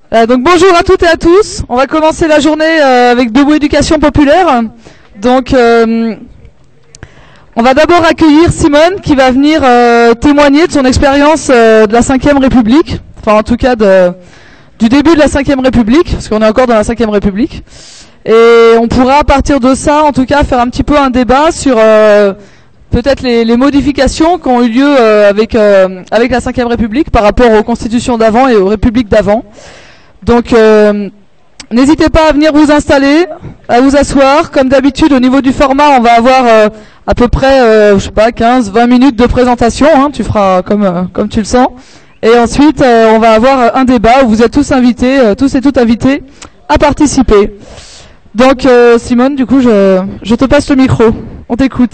Donc bonjour à toutes et à tous. On va commencer la journée avec Debout Éducation Populaire. Donc on va d'abord accueillir Simone qui va venir témoigner de son expérience de la 5e République. Enfin en tout cas du début de la 5e République, parce qu'on est encore dans la 5e République. Et on pourra à partir de ça en tout cas faire un petit peu un débat sur peut-être les modifications qui ont eu lieu avec la 5e République par rapport aux constitutions d'avant et aux républiques d'avant. Donc n'hésitez pas à venir vous installer, à vous asseoir. Comme d'habitude, au niveau du format, on va avoir à peu près, je sais pas, 15-20 minutes de présentation. Hein, tu feras comme tu le sens. Et ensuite, on va avoir un débat où vous êtes tous invités, tous et toutes invités à participer. Donc Simone, du coup, je te passe le micro. On t'écoute.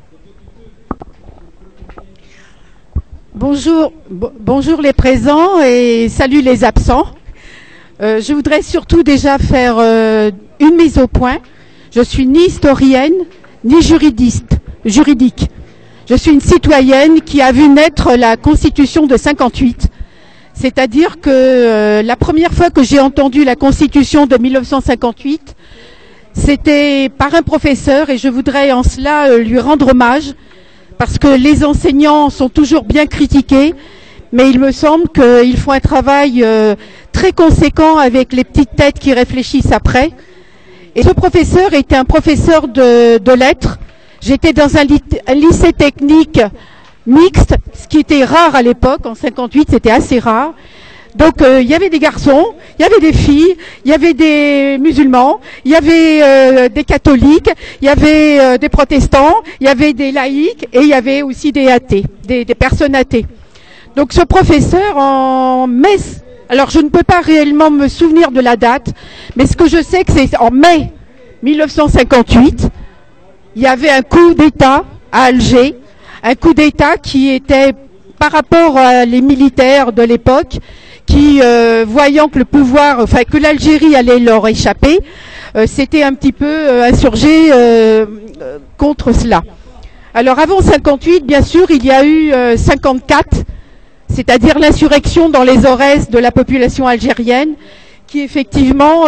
Bonjour les présents et salut les absents. Je voudrais surtout déjà faire une mise au point. Je suis ni historienne, ni juridique. Je suis une citoyenne qui a vu naître la Constitution de 58. C'est-à-dire que la première fois que j'ai entendu la Constitution de 1958, c'était par un professeur et je voudrais en cela lui rendre hommage parce que les enseignants sont toujours bien critiqués. Mais il me semble qu'il faut un travail très conséquent avec les petites têtes qui réfléchissent après. Et ce professeur était un professeur de lettres. J'étais dans un lycée technique mixte, ce qui était rare à l'époque. En 58, c'était assez rare. Donc il y avait des garçons, il y avait des filles, il y avait des musulmans, il y avait des catholiques, il y avait des protestants, il y avait des laïcs et il y avait aussi des athées, des personnes athées. Donc ce professeur en mai, alors je ne peux pas réellement me souvenir de la date, mais ce que je sais que c'est en mai 1958, il y avait un coup d'État à Alger, un coup d'État qui était par rapport à les militaires de l'époque, qui voyant que le pouvoir, enfin que l'Algérie allait leur échapper, s'était un petit peu insurgé contre cela. Alors avant 58, bien sûr, il y a eu 54. C'est-à-dire l'insurrection dans les Aurès de la population algérienne, qui effectivement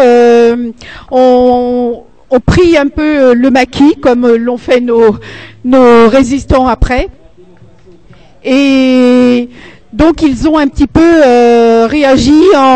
ont pris un peu le maquis, comme l'ont fait nos résistants après. Et donc ils ont un petit peu réagi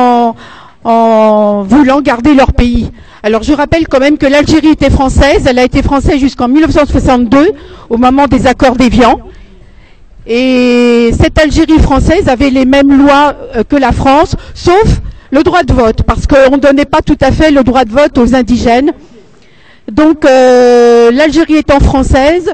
en voulant garder leur pays. Alors je rappelle quand même que l'Algérie était française, elle a été française jusqu'en 1962, au moment des accords d'Évian. Et cette Algérie française avait les mêmes lois que la France, sauf le droit de vote, parce qu'on ne donnait pas tout à fait le droit de vote aux indigènes. Donc l'Algérie étant française,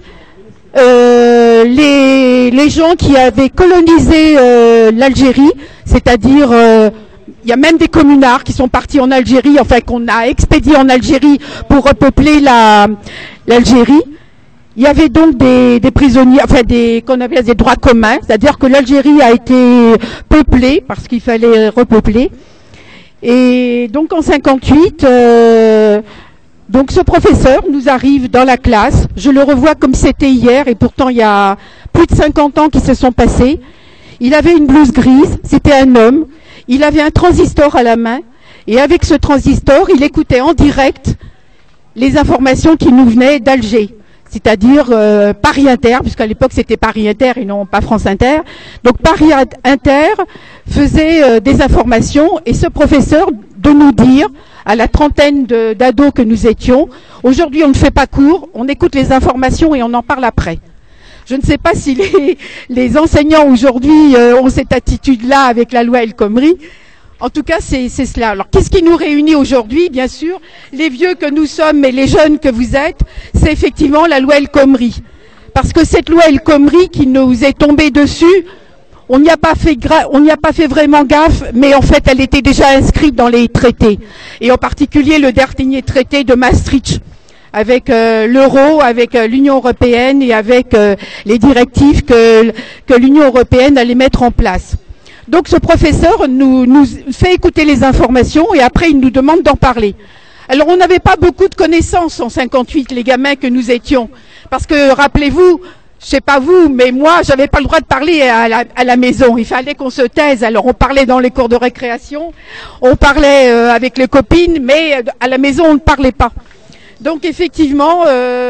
les gens qui avaient colonisé l'Algérie, c'est-à-dire il y a même des communards qui sont partis en Algérie, enfin qu'on a expédiés en Algérie pour repeupler l'Algérie. Il y avait donc des prisonniers, enfin qu'on appelle des droits communs, c'est-à-dire que l'Algérie a été peuplée parce qu'il fallait repeupler. Et donc en 58, donc ce professeur nous arrive dans la classe. Je le revois comme c'était hier et pourtant il y a plus de 50 ans qui se sont passés. Il avait une blouse grise, c'était un homme. Il avait un transistor à la main et avec ce transistor, il écoutait en direct les informations qui nous venaient d'Alger. C'est-à-dire Paris Inter, puisqu'à l'époque c'était Paris Inter et non pas France Inter. Donc Paris Inter faisait des informations et ce professeur de nous dire, à la trentaine d'ados que nous étions, aujourd'hui on ne fait pas cours, on écoute les informations et on en parle après. Je ne sais pas si les enseignants aujourd'hui ont cette attitude-là avec la loi El Khomri. En tout cas, c'est cela. Alors, qu'est-ce qui nous réunit aujourd'hui? Bien sûr, les vieux que nous sommes et les jeunes que vous êtes, c'est effectivement la loi El Khomri. Parce que cette loi El Khomri qui nous est tombée dessus, on n'y a pas fait vraiment gaffe, mais en fait, elle était déjà inscrite dans les traités. Et en particulier, le dernier traité de Maastricht, avec l'euro, avec l'Union européenne et avec les directives que l'Union européenne allait mettre en place. Donc ce professeur nous fait écouter les informations et après il nous demande d'en parler. Alors on n'avait pas beaucoup de connaissances en 58, les gamins que nous étions, parce que rappelez-vous, je sais pas vous, mais moi, j'avais pas le droit de parler à la maison. Il fallait qu'on se taise. Alors, on parlait dans les cours de récréation, on parlait avec les copines, mais à la maison, on ne parlait pas. Donc, effectivement,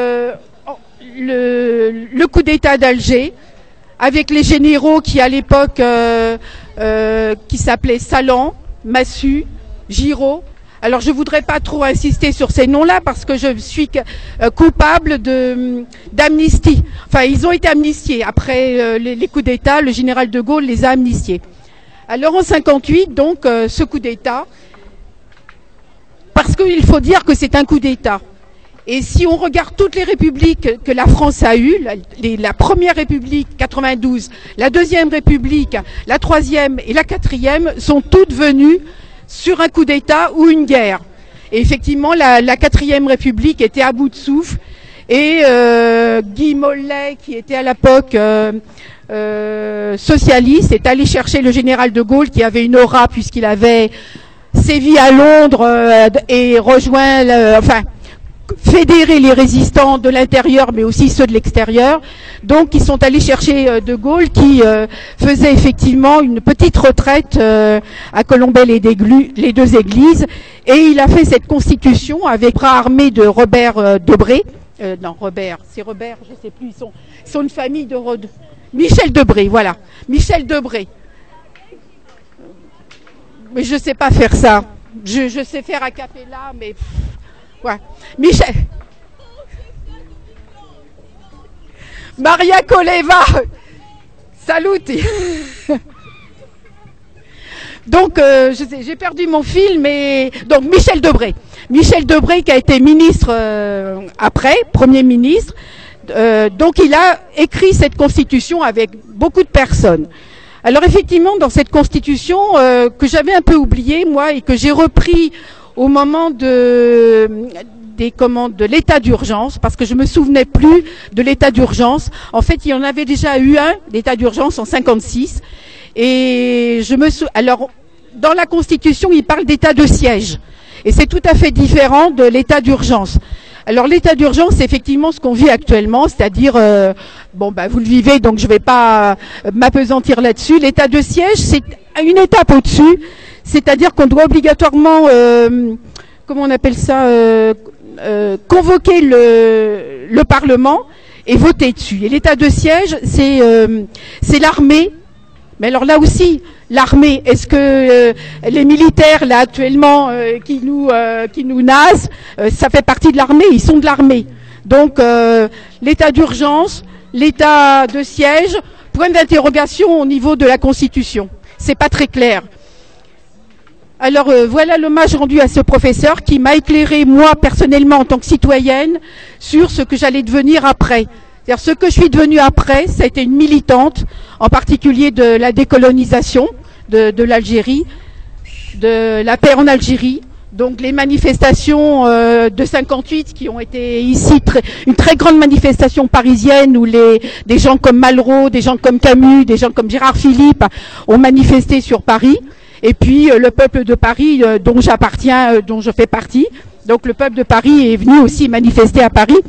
le coup d'État d'Alger, avec les généraux qui, à l'époque, qui s'appelaient Salan, Massu, Giraud. Alors, je voudrais pas trop insister sur ces noms-là parce que je suis coupable d'amnistie. Enfin, ils ont été amnistiés. Après les coups d'État, le général de Gaulle les a amnistiés. Alors, en 58, donc, ce coup d'État, parce qu'il faut dire que c'est un coup d'État. Et si on regarde toutes les républiques que la France a eues, la première république, 92, la deuxième république, la troisième et la quatrième, sont toutes venues sur un coup d'État ou une guerre. Et effectivement, la quatrième République était à bout de souffle. Et Guy Mollet, qui était à l'époque socialiste, est allé chercher le général de Gaulle, qui avait une aura puisqu'il avait sévi à Londres et rejoint, fédérer les résistants de l'intérieur, mais aussi ceux de l'extérieur. Donc, ils sont allés chercher De Gaulle, qui faisait effectivement une petite retraite à Colombey-les Deux Églises, et il a fait cette constitution avec bras armés de Robert Debré. Non, Robert, c'est Robert, je sais plus. Ils sont une famille de Michel Debré, voilà, Michel Debré. Mais je sais pas faire ça. Je sais faire a cappella, mais. Ouais. Michel. Maria Koleva. Salut. Donc, j'ai perdu mon fil, mais donc Michel Debré. Michel Debré qui a été ministre après, Premier ministre. Donc, il a écrit cette constitution avec beaucoup de personnes. Alors, effectivement, dans cette constitution que j'avais un peu oubliée, moi, et que j'ai repris au moment de l'état d'urgence, parce que je me souvenais plus de l'état d'urgence. En fait, il y en avait déjà eu un, l'état d'urgence en 56. Et alors, dans la Constitution, il parle d'état de siège. Et c'est tout à fait différent de l'état d'urgence. Alors, l'état d'urgence, c'est effectivement ce qu'on vit actuellement, c'est-à-dire, vous le vivez, donc je vais pas m'appesantir là-dessus. L'état de siège, c'est une étape au-dessus. C'est-à-dire qu'on doit obligatoirement, comment on appelle ça, convoquer le Parlement et voter dessus. Et l'état de siège, c'est l'armée. Mais alors là aussi, l'armée, est-ce que les militaires là actuellement qui nous nasent, ça fait partie de l'armée, ils sont de l'armée. Donc l'état d'urgence, l'état de siège, point d'interrogation au niveau de la Constitution. C'est pas très clair. Alors voilà l'hommage rendu à ce professeur qui m'a éclairé, moi, personnellement, en tant que citoyenne, sur ce que j'allais devenir après. C'est-à-dire ce que je suis devenue après, ça a été une militante, en particulier de la décolonisation de l'Algérie, de la paix en Algérie. Donc les manifestations de 58 qui ont été ici, une très grande manifestation parisienne où des gens comme Malraux, des gens comme Camus, des gens comme Gérard Philippe ont manifesté sur Paris. Et puis le peuple de Paris dont j'appartiens, dont je fais partie. Donc le peuple de Paris est venu aussi manifester à Paris.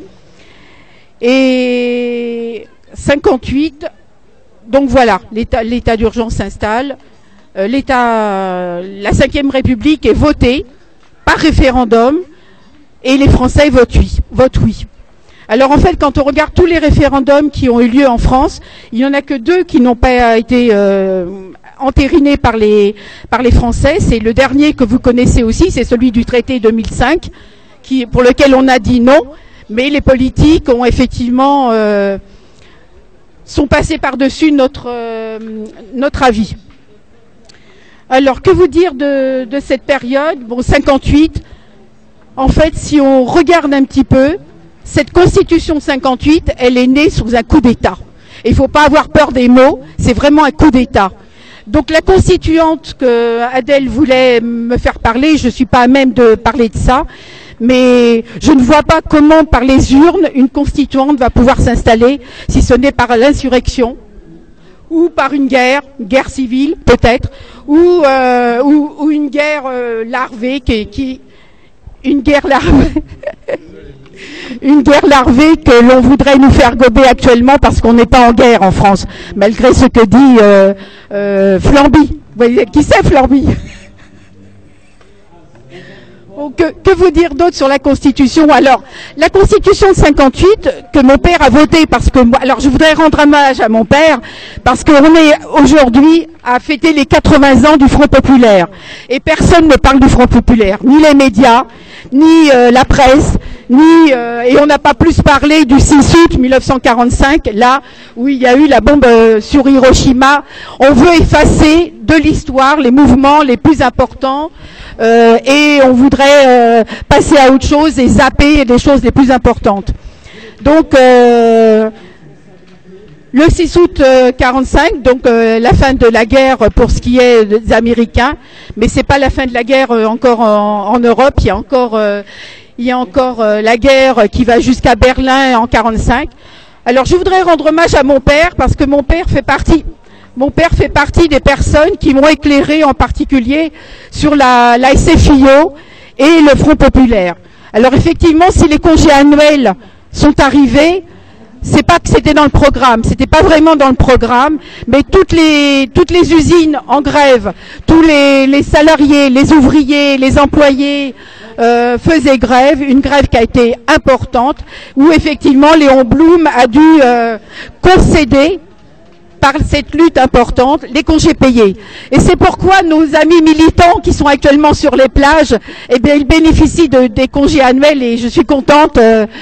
Et 58, donc voilà, l'état d'urgence s'installe. La 5e République est votée par référendum et les Français votent oui. Alors en fait, quand on regarde tous les référendums qui ont eu lieu en France, il n'y en a que 2 qui n'ont pas été entériné par les Français. C'est le dernier que vous connaissez aussi, c'est celui du traité 2005, pour lequel on a dit non, mais les politiques ont effectivement sont passés par-dessus notre avis. Alors, que vous dire de cette période? Bon, 58, en fait, si on regarde un petit peu, cette Constitution 58, elle est née sous un coup d'État. Et il ne faut pas avoir peur des mots, c'est vraiment un coup d'État. Donc la constituante que Adèle voulait me faire parler, je ne suis pas à même de parler de ça, mais je ne vois pas comment par les urnes une constituante va pouvoir s'installer si ce n'est par l'insurrection ou par une guerre civile peut-être, ou une guerre larvée une guerre larvée. une guerre larvée que l'on voudrait nous faire gober actuellement parce qu'on n'est pas en guerre en France, malgré ce que dit Flamby. Vous voyez, qui c'est Flamby? Que vous dire d'autre sur la Constitution? Alors, la Constitution de 58 que mon père a votée, parce que moi, alors je voudrais rendre hommage à mon père parce qu'on est aujourd'hui à fêter les 80 ans du Front populaire et personne ne parle du Front populaire, ni les médias, ni la presse, ni et on n'a pas plus parlé du 6 août 1945, là où il y a eu la bombe sur Hiroshima. On veut effacer de l'histoire les mouvements les plus importants. Et on voudrait passer à autre chose et zapper les choses les plus importantes. Donc, le 6 août 45, donc la fin de la guerre pour ce qui est des Américains, mais c'est pas la fin de la guerre encore en Europe. Il y a encore la guerre qui va jusqu'à Berlin en 45. Alors, je voudrais rendre hommage à mon père parce que mon père fait partie des personnes qui m'ont éclairé en particulier sur la SFIO et le Front populaire. Alors effectivement, si les congés annuels sont arrivés, c'est pas que c'était dans le programme, c'était pas vraiment dans le programme, mais toutes les usines en grève, tous les salariés, les ouvriers, les employés faisaient grève, une grève qui a été importante, où effectivement Léon Blum a dû concéder par cette lutte importante, les congés payés. Et c'est pourquoi nos amis militants qui sont actuellement sur les plages, eh bien, ils bénéficient des congés annuels et je suis contente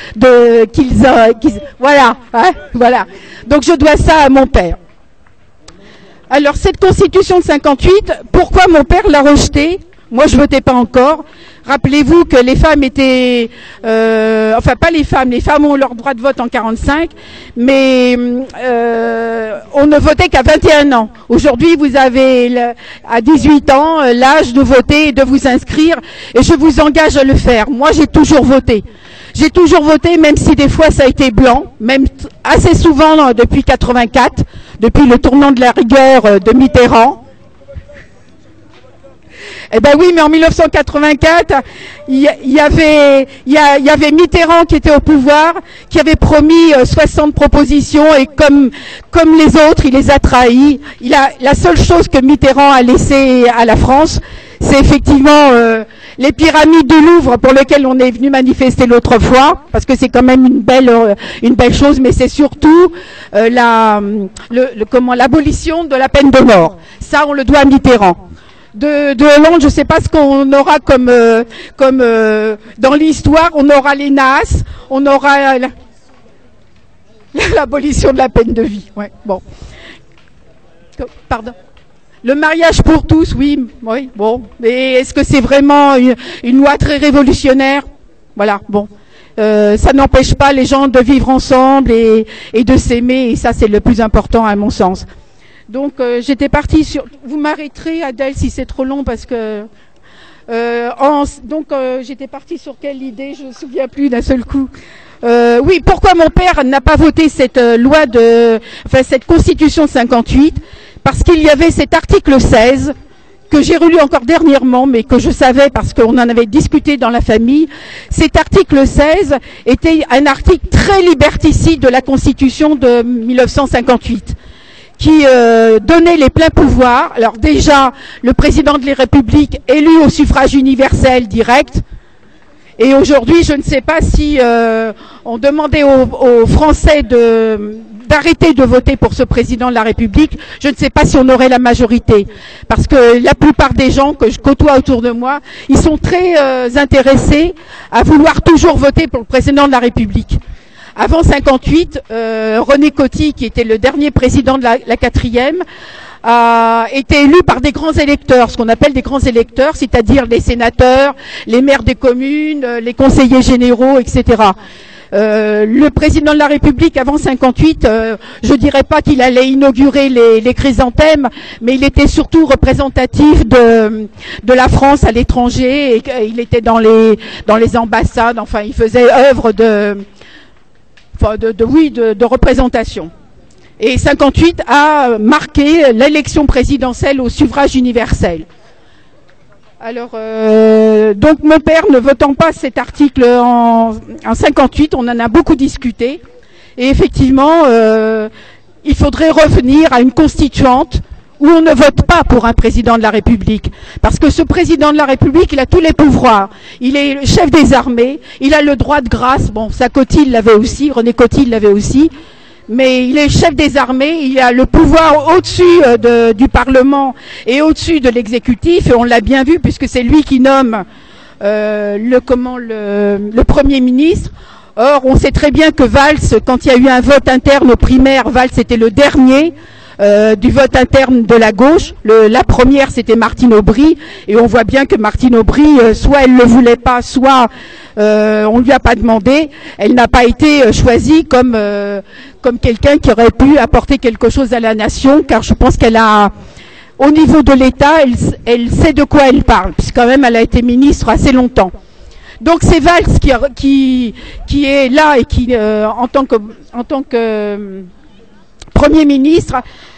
voilà, hein, voilà. Donc je dois ça à mon père. Alors cette constitution de 58, pourquoi mon père l'a rejetée? Moi, je votais pas encore. Rappelez-vous que les femmes étaient, enfin pas les femmes ont leur droit de vote en 45, mais on ne votait qu'à 21 ans. Aujourd'hui, vous avez à 18 ans l'âge de voter et de vous inscrire, et je vous engage à le faire. Moi, j'ai toujours voté. J'ai toujours voté, même si des fois ça a été blanc, même assez souvent depuis 84, depuis le tournant de la rigueur de Mitterrand. Eh ben oui, mais en 1984, il y avait Mitterrand qui était au pouvoir, qui avait promis 60 propositions et comme les autres, il les a trahis. La seule chose que Mitterrand a laissé à la France, c'est effectivement les pyramides du Louvre pour lesquelles on est venu manifester l'autre fois, parce que c'est quand même une belle chose, mais c'est surtout l'abolition de la peine de mort. Ça, on le doit à Mitterrand. De Hollande, je ne sais pas ce qu'on aura comme dans l'histoire, on aura les NAS, on aura l'abolition de la peine de vie. Ouais, bon. Pardon. Le mariage pour tous, oui, bon. Mais est-ce que c'est vraiment une loi très révolutionnaire? Voilà, bon. Ça n'empêche pas les gens de vivre ensemble et de s'aimer, et ça c'est le plus important à mon sens. Donc j'étais partie sur... Vous m'arrêterez, Adèle, si c'est trop long, parce que... j'étais partie sur quelle idée? Je ne me souviens plus d'un seul coup. Oui, pourquoi mon père n'a pas voté cette cette constitution de 58? Parce qu'il y avait cet article 16, que j'ai relu encore dernièrement, mais que je savais parce qu'on en avait discuté dans la famille. Cet article 16 était un article très liberticide de la constitution de 1958. Qui donnait les pleins pouvoirs. Alors déjà, le président de la République élu au suffrage universel direct. Et aujourd'hui, je ne sais pas si on demandait aux Français d'arrêter de voter pour ce président de la République. Je ne sais pas si on aurait la majorité. Parce que la plupart des gens que je côtoie autour de moi, ils sont très intéressés à vouloir toujours voter pour le président de la République. Avant 58, René Coty, qui était le dernier président de la 4e, a été élu par des grands électeurs, ce qu'on appelle des grands électeurs, c'est-à-dire les sénateurs, les maires des communes, les conseillers généraux, etc. Le président de la République, avant 58, je dirais pas qu'il allait inaugurer les chrysanthèmes, mais il était surtout représentatif de la France à l'étranger, et il était dans les ambassades, enfin il faisait œuvre de représentation. Et 58 a marqué l'élection présidentielle au suffrage universel. Alors, donc mon père ne votant pas cet article en 58, on en a beaucoup discuté. Et effectivement, il faudrait revenir à une constituante où on ne vote pas pour un président de la République. Parce que ce président de la République, il a tous les pouvoirs. Il est le chef des armées, il a le droit de grâce. Bon, Coty l'avait aussi, René Coty l'avait aussi. Mais il est chef des armées, il a le pouvoir au-dessus du Parlement et au-dessus de l'exécutif. Et on l'a bien vu puisque c'est lui qui nomme le Premier ministre. Or, on sait très bien que Valls, quand il y a eu un vote interne aux primaires, Valls était le dernier du vote interne de la gauche. La première, c'était Martine Aubry, et on voit bien que Martine Aubry, soit elle ne le voulait pas, soit on lui a pas demandé. Elle n'a pas été choisie comme quelqu'un qui aurait pu apporter quelque chose à la nation, car je pense qu'elle a, au niveau de l'État, elle sait de quoi elle parle, puisque quand même elle a été ministre assez longtemps. Donc c'est Valls qui est là et qui, en tant que Premier ministre,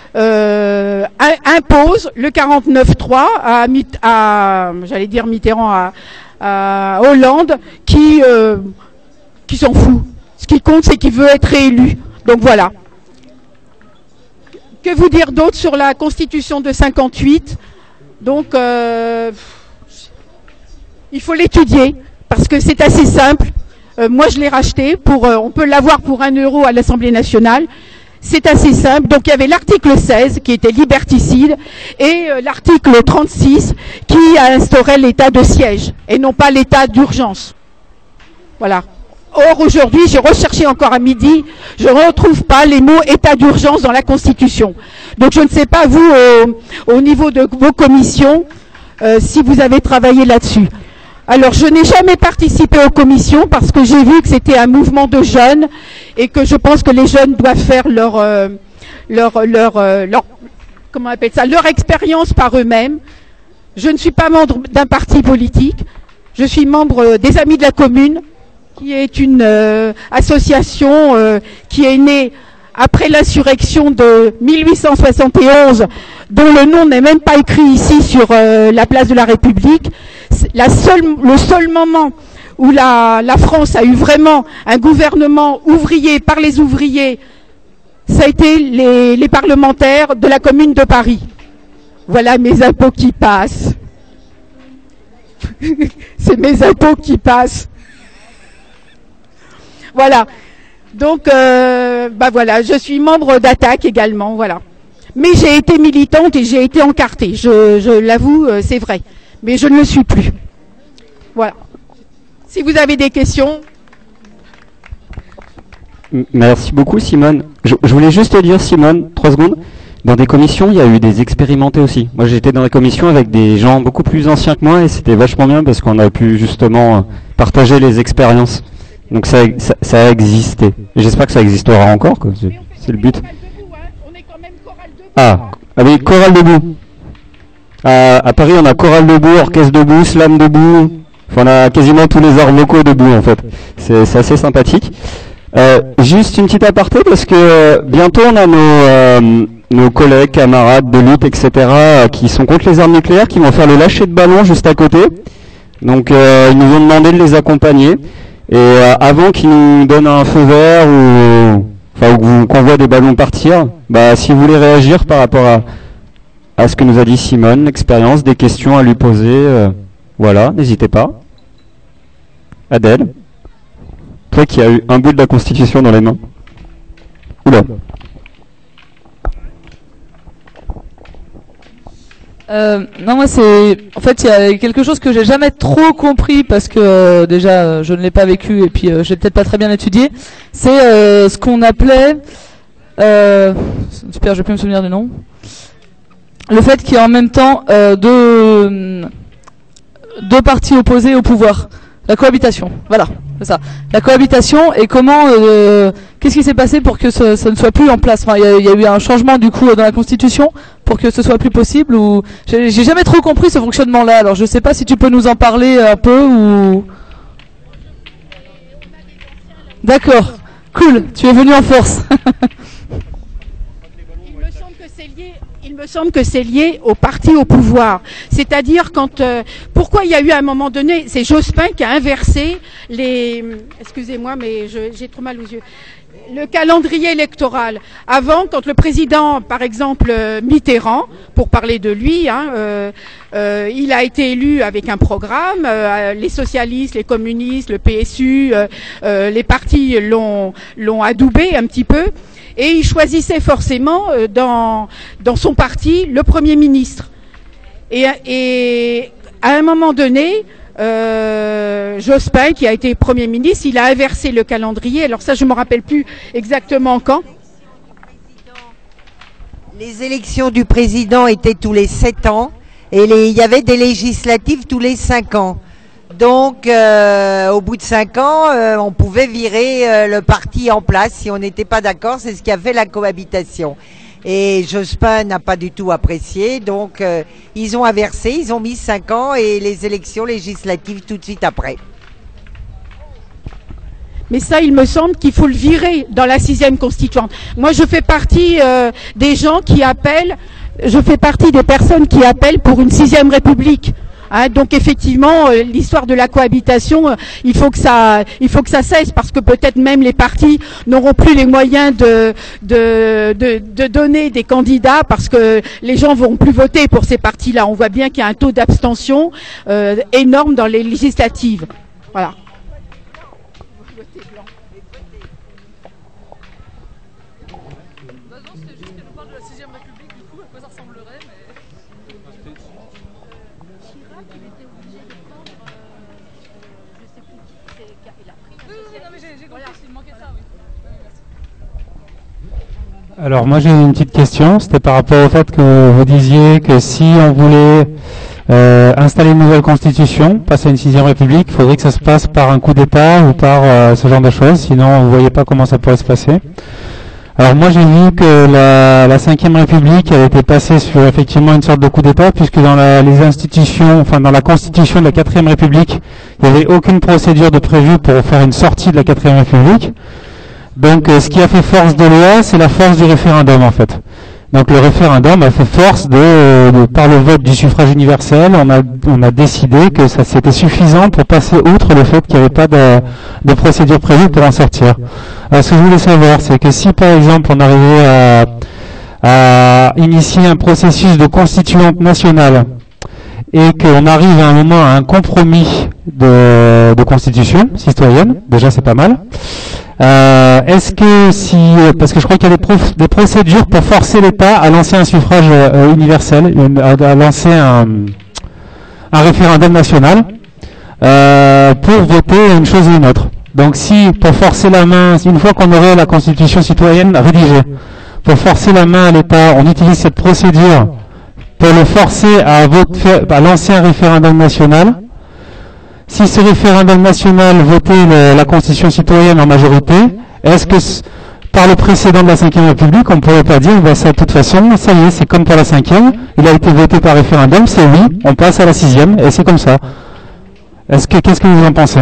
impose le 49-3 à j'allais dire Mitterrand, à Hollande, qui s'en fout. Ce qui compte, c'est qu'il veut être réélu. Donc voilà. Que vous dire d'autre sur la Constitution de 58? Donc, il faut l'étudier, parce que c'est assez simple. Moi, je l'ai racheté. On peut l'avoir pour 1 euro à l'Assemblée nationale. C'est assez simple. Donc, il y avait l'article 16 qui était liberticide et l'article 36 qui a instauré l'état de siège et non pas l'état d'urgence. Voilà. Or, aujourd'hui, j'ai recherché encore à midi, je ne retrouve pas les mots état d'urgence dans la Constitution. Donc, je ne sais pas, vous, au niveau de vos commissions, si vous avez travaillé là-dessus. Alors, je n'ai jamais participé aux commissions parce que j'ai vu que c'était un mouvement de jeunes et que je pense que les jeunes doivent faire leur comment on appelle ça, leur expérience par eux-mêmes. Je ne suis pas membre d'un parti politique. Je suis membre des Amis de la Commune, qui est une association qui est née après l'insurrection de 1871, dont le nom n'est même pas écrit ici sur la place de la République. Le seul moment où la France a eu vraiment un gouvernement ouvrier par les ouvriers, ça a été les parlementaires de la Commune de Paris. Voilà mes impôts qui passent. C'est mes impôts qui passent. Voilà. Donc, voilà, je suis membre d'Attaque également, voilà. Mais j'ai été militante et j'ai été encartée. Je l'avoue, c'est vrai. Mais je ne le suis plus. Voilà. Si vous avez des questions. Merci beaucoup, Simone. Je voulais juste te dire, Simone, 3 secondes. Dans des commissions, il y a eu des expérimentés aussi. Moi, j'étais dans des commissions avec des gens beaucoup plus anciens que moi et c'était vachement bien parce qu'on a pu justement partager les expériences. Donc ça a existé. Et j'espère que ça existera encore, quoi. C'est le but. Ah oui, chorale debout. À Paris, on a chorale debout, orchestre debout, slam debout. Enfin, on a quasiment tous les arts locaux debout, en fait. C'est assez sympathique. Juste une petite aparté, parce que bientôt, on a nos collègues, camarades de lutte, etc., qui sont contre les armes nucléaires, qui vont faire le lâcher de ballon juste à côté. Donc, ils nous ont demandé de les accompagner. Et avant qu'ils nous donnent un feu vert ou qu'on voit des ballons partir, si vous voulez réagir par rapport à ce que nous a dit Simone, l'expérience, des questions à lui poser, voilà, n'hésitez pas. Adèle, toi qui as eu un bout de la Constitution dans les mains. Oula. Non, moi en fait il y a quelque chose que j'ai jamais trop compris parce que déjà je ne l'ai pas vécu et puis j'ai peut-être pas très bien étudié. C'est ce qu'on appelait super, je vais plus me souvenir du nom. Le fait qu'il y a en même temps deux partis opposés au pouvoir. La cohabitation, voilà, c'est ça. La cohabitation et comment, qu'est-ce qui s'est passé pour que ça ne soit plus en place. Enfin, il y a eu un changement du coup dans la Constitution pour que ce soit plus possible. Ou j'ai jamais trop compris ce fonctionnement-là. Alors je sais pas si tu peux nous en parler un peu ou. D'accord, cool. Tu es venu en force. Il Il me semble que c'est lié au parti au pouvoir. C'est-à-dire pourquoi il y a eu à un moment donné, c'est Jospin qui a inversé excusez-moi, mais j'ai trop mal aux yeux. Le calendrier électoral. Avant, quand le président, par exemple Mitterrand, pour parler de lui, il a été élu avec un programme. Les socialistes, les communistes, le PSU, les partis l'ont adoubé un petit peu. Et il choisissait forcément dans son parti le Premier ministre. Et à un moment donné, Jospin, qui a été Premier ministre, il a inversé le calendrier. Alors ça, je ne me rappelle plus exactement quand. Les élections du président étaient tous les 7 ans et il y avait des législatives tous les 5 ans. Donc, au bout de 5 ans, on pouvait virer le parti en place si on n'était pas d'accord. C'est ce qui a fait la cohabitation. Et Jospin n'a pas du tout apprécié. Donc, ils ont inversé. Ils ont mis 5 ans et les élections législatives tout de suite après. Mais ça, il me semble qu'il faut le virer dans la 6e constituante. Moi, je fais partie des gens qui appellent. Je fais partie des personnes qui appellent pour une 6e république. Donc effectivement, l'histoire de la cohabitation, il faut que ça cesse parce que peut-être même les partis n'auront plus les moyens de donner des candidats parce que les gens vont plus voter pour ces partis-là. On voit bien qu'il y a un taux d'abstention énorme dans les législatives. Voilà. Alors moi j'ai une petite question, c'était par rapport au fait que vous disiez que si on voulait installer une nouvelle constitution, passer à une 6e république, il faudrait que ça se passe par un coup d'État ou par ce genre de choses, sinon vous voyez pas comment ça pourrait se passer. Alors moi j'ai vu que la 5e république avait été passée sur effectivement une sorte de coup d'État, puisque dans les institutions, enfin dans la constitution de la 4e république, il n'y avait aucune procédure de prévue pour faire une sortie de la 4e république. Donc ce qui a fait force de loi, c'est la force du référendum en fait. Donc le référendum a fait force par le vote du suffrage universel, on a décidé que ça c'était suffisant pour passer outre le fait qu'il n'y avait pas de procédure prévue pour en sortir. Alors ce que je voulais savoir, c'est que si par exemple on arrivait à initier un processus de constituante nationale et qu'on arrive à un moment à un compromis de constitution citoyenne, déjà c'est pas mal. Est-ce que parce que je crois qu'il y a des procédures pour forcer l'État à lancer un suffrage universel, à lancer un référendum national pour voter une chose ou une autre. Donc si pour forcer la main, une fois qu'on aurait la constitution citoyenne rédigée, pour forcer la main à l'État, on utilise cette procédure pour le forcer à lancer un référendum national. Si ce référendum national votait la Constitution citoyenne en majorité, est-ce que par le précédent de la 5e République, on ne pourrait pas dire, ça de toute façon, ça y est, c'est comme pour la 5e, il a été voté par référendum, c'est oui, on passe à la 6e, et c'est comme ça. Qu'est-ce que vous en pensez ?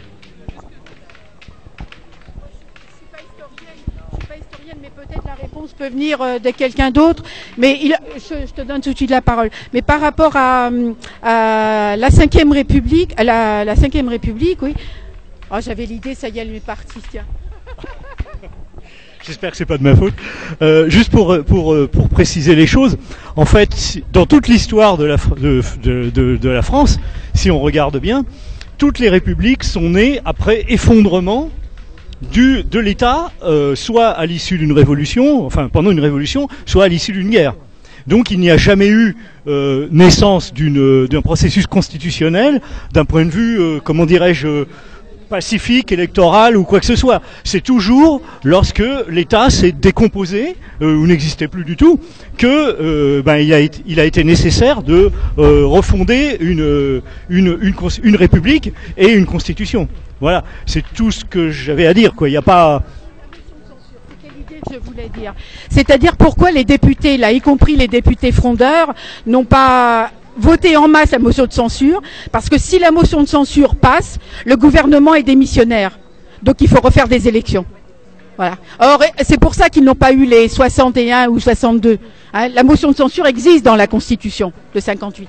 Peut venir de quelqu'un d'autre, mais je te donne tout de suite la parole. Mais par rapport à la 5e République, la 5e République, oui. Oh, j'avais l'idée, ça y est, elle m'est partie, tiens. J'espère que c'est pas de ma faute. Juste pour préciser les choses, en fait, dans toute l'histoire de la France, si on regarde bien, toutes les républiques sont nées après effondrement de l'État, soit à l'issue d'une révolution, enfin pendant une révolution, soit à l'issue d'une guerre. Donc il n'y a jamais eu naissance d'un processus constitutionnel d'un point de vue, comment dirais-je, pacifique, électoral ou quoi que ce soit. C'est toujours lorsque l'État s'est décomposé ou n'existait plus du tout que il a été nécessaire de refonder une république et une constitution. Voilà, c'est tout ce que j'avais à dire, quoi. Il n'y a pas. C'était l'idée que je voulais dire. C'est-à-dire pourquoi les députés, là, y compris les députés frondeurs, n'ont pas voté en masse la motion de censure, parce que si la motion de censure passe, le gouvernement est démissionnaire. Donc il faut refaire des élections. Voilà. Or, c'est pour ça qu'ils n'ont pas eu les 61 ou 62. Hein. La motion de censure existe dans la Constitution de 58.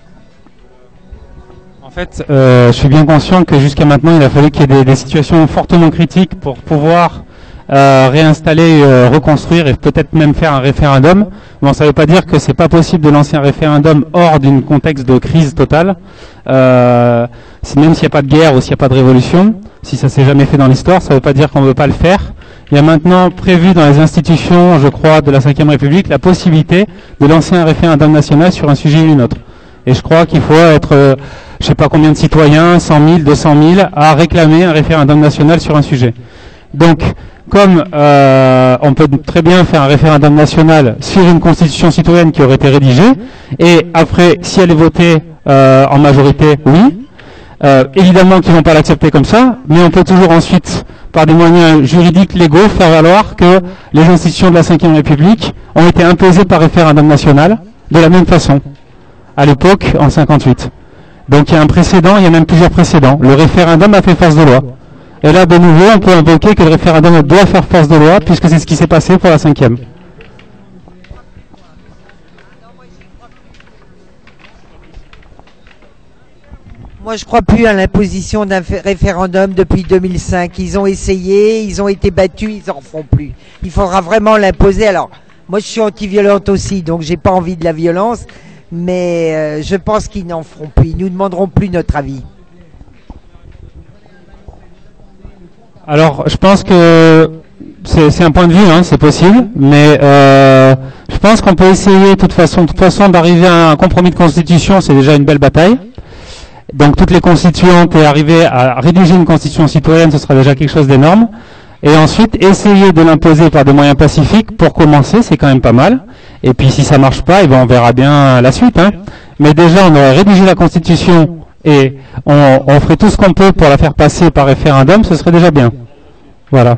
En fait, je suis bien conscient que jusqu'à maintenant, il a fallu qu'il y ait des situations fortement critiques pour pouvoir réinstaller, reconstruire et peut-être même faire un référendum. Bon, ça ne veut pas dire que c'est pas possible de lancer un référendum hors d'un contexte de crise totale. Même s'il n'y a pas de guerre ou s'il n'y a pas de révolution, si ça s'est jamais fait dans l'histoire, ça ne veut pas dire qu'on ne veut pas le faire. Il y a maintenant prévu dans les institutions, je crois, de la Ve République, la possibilité de lancer un référendum national sur un sujet ou un autre. Et je crois qu'il faut être, je sais pas combien de citoyens, 100 000, 200 000, à réclamer un référendum national sur un sujet. Donc, comme on peut très bien faire un référendum national sur une constitution citoyenne qui aurait été rédigée, et après, si elle est votée en majorité, oui, évidemment qu'ils vont pas l'accepter comme ça, mais on peut toujours ensuite, par des moyens juridiques légaux, faire valoir que les institutions de la Ve République ont été imposées par référendum national de la même façon, à l'époque, en 58. Donc il y a un précédent, il y a même plusieurs précédents. Le référendum a fait force de loi. Et là, de nouveau, on peut invoquer que le référendum doit faire force de loi, puisque c'est ce qui s'est passé pour la 5e. Moi, je crois plus à l'imposition d'un référendum depuis 2005. Ils ont essayé, ils ont été battus, ils en feront plus. Il faudra vraiment l'imposer. Alors, moi, je suis anti-violente aussi, donc j'ai pas envie de la violence, mais je pense qu'ils n'en feront plus. Ils nous demanderont plus notre avis. Alors, je pense que c'est un point de vue, hein, c'est possible, mais je pense qu'on peut essayer de toute façon d'arriver à un compromis de constitution, c'est déjà une belle bataille. Donc toutes les constituantes et arriver à rédiger une constitution citoyenne, ce sera déjà quelque chose d'énorme. Et ensuite, essayer de l'imposer par des moyens pacifiques, pour commencer, c'est quand même pas mal. Et puis si ça marche pas, eh ben, on verra bien la suite. Hein. Mais déjà, on aurait rédigé la constitution et on ferait tout ce qu'on peut pour la faire passer par référendum, ce serait déjà bien. Voilà.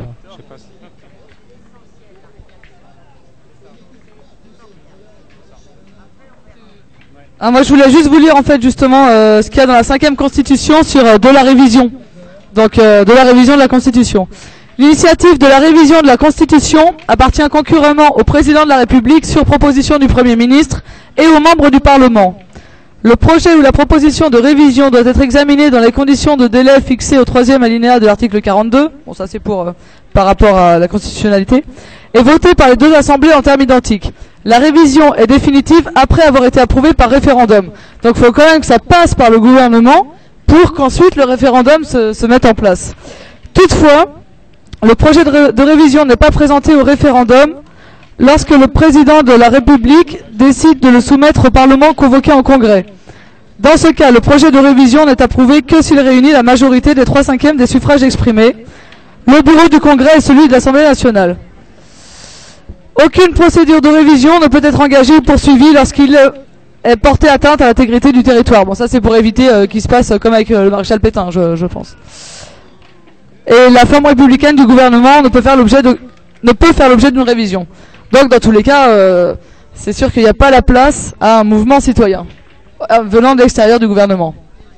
Ah, moi, je voulais juste vous lire en fait justement ce qu'il y a dans la 5e Constitution sur de la révision. Donc, de la révision de la Constitution. L'initiative de la révision de la Constitution appartient concurremment au président de la République sur proposition du Premier ministre et aux membres du Parlement. Le projet ou la proposition de révision doit être examiné dans les conditions de délai fixées au 3e alinéa de l'article 42. Bon, ça c'est pour par rapport à la constitutionnalité. Et voté par les deux assemblées en termes identiques. La révision est définitive après avoir été approuvée par référendum. Donc il faut quand même que ça passe par le gouvernement pour qu'ensuite le référendum se mette en place. Toutefois, le projet de révision n'est pas présenté au référendum lorsque le président de la République décide de le soumettre au Parlement convoqué en congrès. Dans ce cas, le projet de révision n'est approuvé que s'il réunit la majorité des 3/5 des suffrages exprimés. Le bureau du congrès est celui de l'Assemblée nationale. Aucune procédure de révision ne peut être engagée ou poursuivie lorsqu'il est porté atteinte à l'intégrité du territoire. Bon, ça c'est pour éviter qu'il se passe comme avec le maréchal Pétain, je pense. Et la forme républicaine du gouvernement ne peut faire l'objet d'une révision. Donc dans tous les cas, c'est sûr qu'il n'y a pas la place à un mouvement citoyen venant de l'extérieur du gouvernement.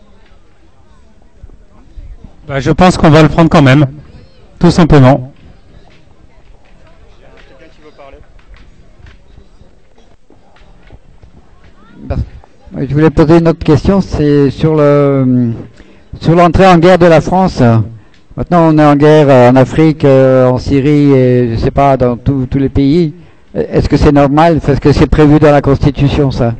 Bah, je pense qu'on va le prendre quand même, tout simplement. Je voulais poser une autre question, c'est sur l'entrée en guerre de la France. Maintenant, on est en guerre en Afrique, en Syrie, et je sais pas, dans tous les pays. Est-ce que c'est normal? Est-ce que c'est prévu dans la Constitution, ça?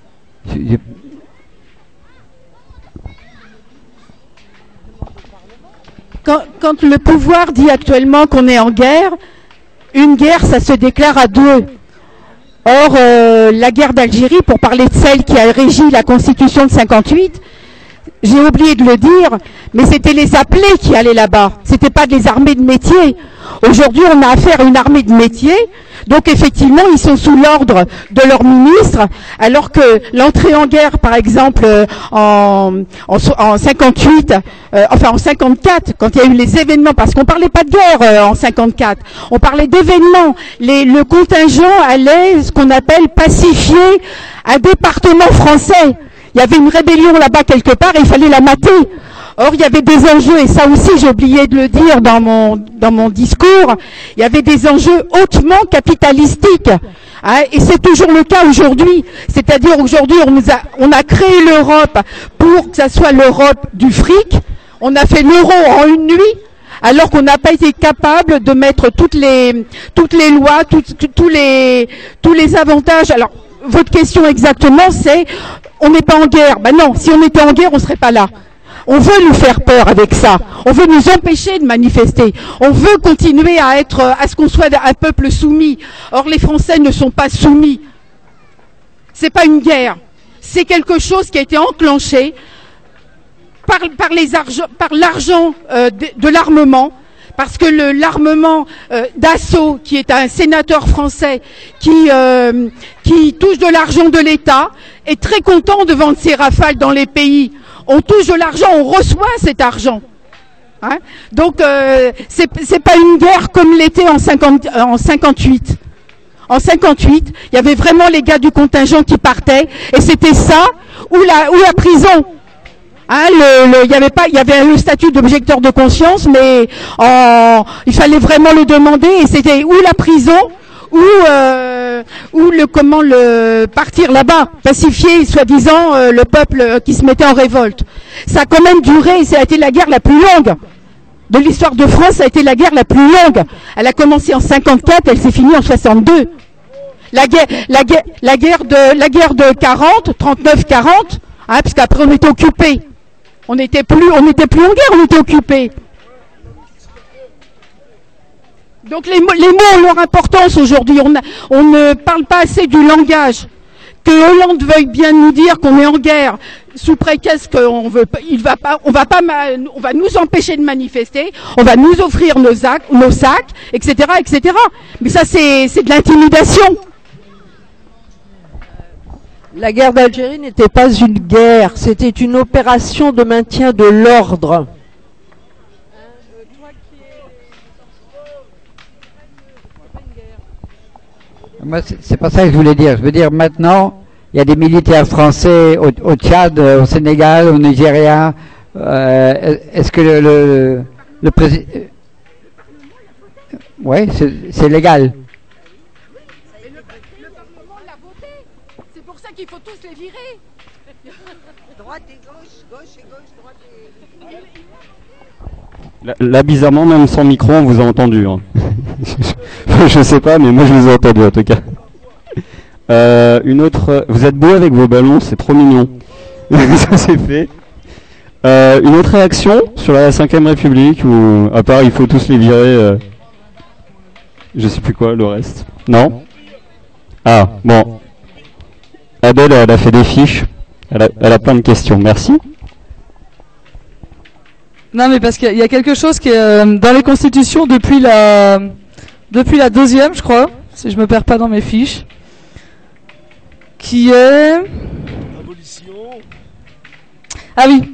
Quand le pouvoir dit actuellement qu'on est en guerre, une guerre, ça se déclare à deux. Or, la guerre d'Algérie, pour parler de celle qui a régi la Constitution de 58, j'ai oublié de le dire, mais c'était les appelés qui allaient là-bas. C'était pas des armées de métier. Aujourd'hui, on a affaire à une armée de métier. Donc, effectivement, ils sont sous l'ordre de leur ministre, alors que l'entrée en guerre, par exemple, en 58, enfin en 54, quand il y a eu les événements, parce qu'on parlait pas de guerre en 54, on parlait d'événements. Le contingent allait, ce qu'on appelle, pacifier un département français. Il y avait une rébellion là-bas quelque part et il fallait la mater. Or, il y avait des enjeux, et ça aussi j'ai oublié de le dire dans mon discours, il y avait des enjeux hautement capitalistiques. Hein, et c'est toujours le cas aujourd'hui. C'est-à-dire aujourd'hui, on a créé l'Europe pour que ça soit l'Europe du fric. On a fait l'euro en une nuit, alors qu'on n'a pas été capable de mettre toutes les lois, tous les avantages. Alors, votre question exactement, c'est, on n'est pas en guerre. Ben non, si on était en guerre, on serait pas là. On veut nous faire peur avec ça. On veut nous empêcher de manifester. On veut continuer à ce qu'on soit un peuple soumis. Or, les Français ne sont pas soumis. C'est pas une guerre. C'est quelque chose qui a été enclenché par l'argent de l'armement, parce que l'armement Dassault, qui est un sénateur français qui touche de l'argent de l'État, est très content de vendre ses Rafales dans les pays. On touche de l'argent, on reçoit cet argent. Hein, donc c'est pas une guerre comme l'était en 58. En 58, il y avait vraiment les gars du contingent qui partaient, et c'était ça ou la prison. Hein, il y avait le statut d'objecteur de conscience, mais il fallait vraiment le demander, et c'était ou la prison ou partir là-bas, pacifier soi-disant le peuple qui se mettait en révolte. Ça a quand même duré, et ça a été la guerre la plus longue de l'histoire de France. Ça a été la guerre la plus longue. Elle a commencé en 54, elle s'est finie en 62. La guerre de 40, 39-40, hein, parce qu'après on était occupés. On n'était plus en guerre, on était occupés. Donc les mots ont leur importance aujourd'hui. On ne parle pas assez du langage. Que Hollande veuille bien nous dire qu'on est en guerre sous prétexte qu'on veut, on va nous empêcher de manifester, on va nous offrir nos sacs, etc., etc. Mais ça c'est de l'intimidation. La guerre d'Algérie n'était pas une guerre, c'était une opération de maintien de l'ordre. Moi, c'est pas ça que je voulais dire. Je veux dire, maintenant, il y a des militaires français au Tchad, au Sénégal, au Nigeria. Est-ce que le président... Oui, c'est légal. Le Parlement l'a voté. C'est pour ça qu'il faut tous les virer. Droite et gauche, gauche et gauche, droite et... Là, bizarrement, même sans micro, on vous a entendu. Hein. Je sais pas, mais moi je vous ai entendu en tout cas. Une autre... Vous êtes beau avec vos ballons, c'est trop mignon. Ça c'est fait. Une autre réaction sur la 5ème République, ou à part il faut tous les virer, je sais plus quoi, le reste. Non? Ah, bon. Adèle, elle a fait des fiches. Elle a plein de questions. Merci. Non, mais parce qu'il y a quelque chose qui est dans les constitutions depuis la 2e, je crois, si je me perds pas dans mes fiches, qui est... Ah oui.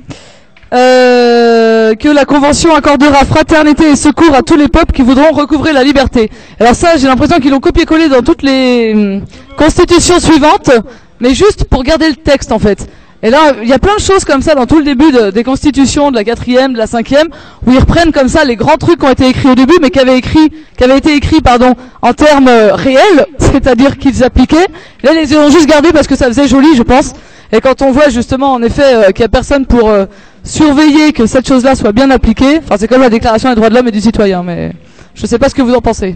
Que la Convention accordera fraternité et secours à tous les peuples qui voudront recouvrer la liberté. Alors ça, j'ai l'impression qu'ils l'ont copié-collé dans toutes les constitutions suivantes, mais juste pour garder le texte en fait. Et là, il y a plein de choses comme ça dans tout le début des constitutions, de la 4e, de la 5e, où ils reprennent comme ça les grands trucs qui ont été écrits au début, mais qui avaient été écrits, en termes réels, c'est-à-dire qu'ils appliquaient. Là, ils les ont juste gardés parce que ça faisait joli, je pense. Et quand on voit justement, en effet, qu'il n'y a personne pour surveiller que cette chose-là soit bien appliquée, enfin, c'est comme la Déclaration des droits de l'homme et du citoyen, mais je ne sais pas ce que vous en pensez.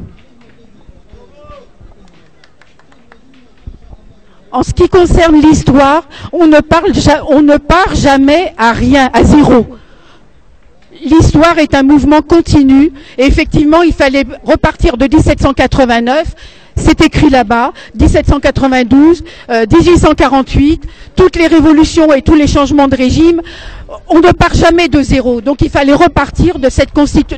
En ce qui concerne l'histoire, on ne part jamais à rien, à zéro. L'histoire est un mouvement continu, et effectivement, il fallait repartir de 1789, c'est écrit là-bas, 1792, 1848, toutes les révolutions et tous les changements de régime, on ne part jamais de zéro. Donc il fallait repartir de cette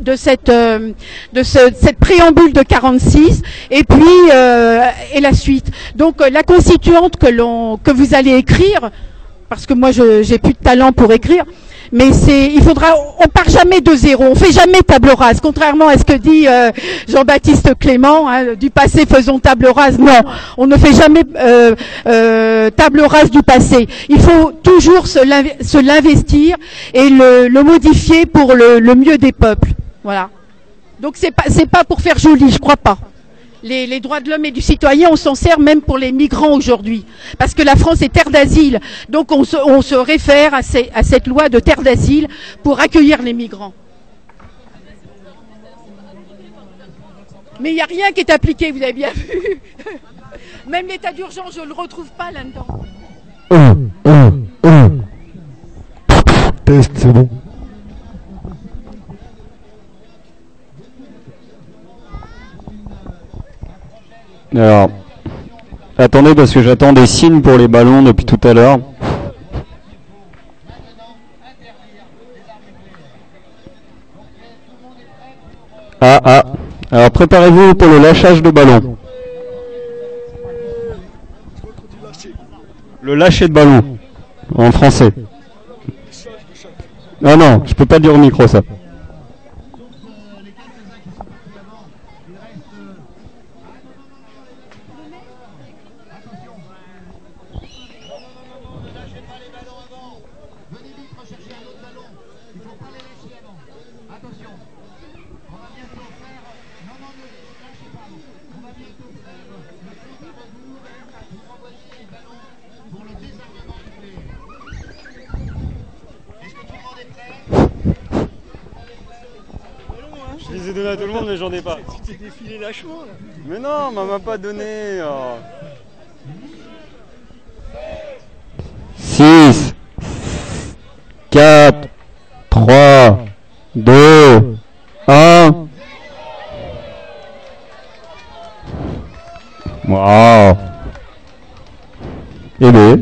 préambule de 46 et puis et la suite. Donc la constituante que vous allez écrire, parce que moi j'ai plus de talent pour écrire. Mais on part jamais de zéro, on fait jamais table rase, contrairement à ce que dit Jean-Baptiste Clément, hein, du passé faisons table rase. Non, on ne fait jamais table rase du passé. Il faut toujours se l'investir et le modifier pour le mieux des peuples. Voilà. Donc c'est pas pour faire joli, je crois pas. Les droits de l'homme et du citoyen, on s'en sert même pour les migrants aujourd'hui. Parce que la France est terre d'asile. Donc on se réfère à cette loi de terre d'asile pour accueillir les migrants. Mais il n'y a rien qui est appliqué, vous avez bien vu. Même l'état d'urgence, je ne le retrouve pas là-dedans. Test, c'est bon. Alors, attendez parce que j'attends des signes pour les ballons depuis tout à l'heure. Alors préparez-vous pour le lâchage de ballon. Le lâcher de ballon, en français. Ah non, je peux pas le dire au micro ça. Je les ai donnés à tout le monde mais j'en ai pas. Tu t'es défilé lâchement là. Mais non, on m'a pas donné. 6, 4, 3, 2, 1. Waouh. Et bien.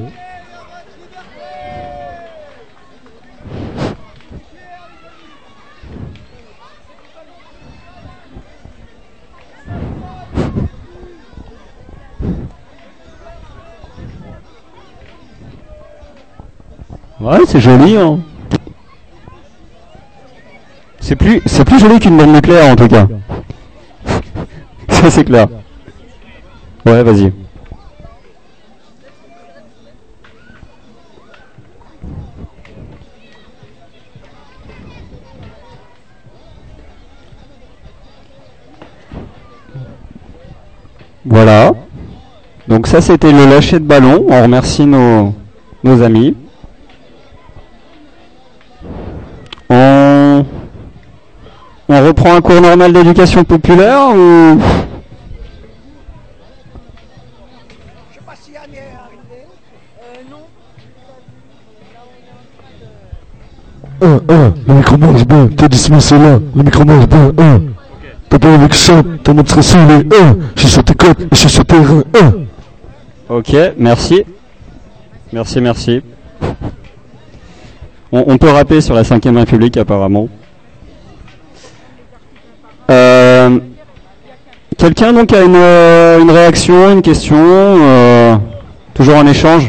Ouais, c'est joli, hein. C'est plus joli qu'une bombe nucléaire, en tout cas. Ça, c'est clair. Ouais, vas-y. Voilà. Donc ça, c'était le lâcher de ballon. On remercie nos amis. On reprend un cours normal d'éducation populaire ou... Je sais pas si Anne est arrivée. Non. Le micro marche bien, t'as dit c'est là, le micro marche bien, T'as pas avec ça, t'as montré ça, les je suis sur tes côtes, je suis sur tes reins, Ok, merci. Merci. On peut rapper sur la 5ème République apparemment. Quelqu'un donc a une réaction, une question, toujours en échange.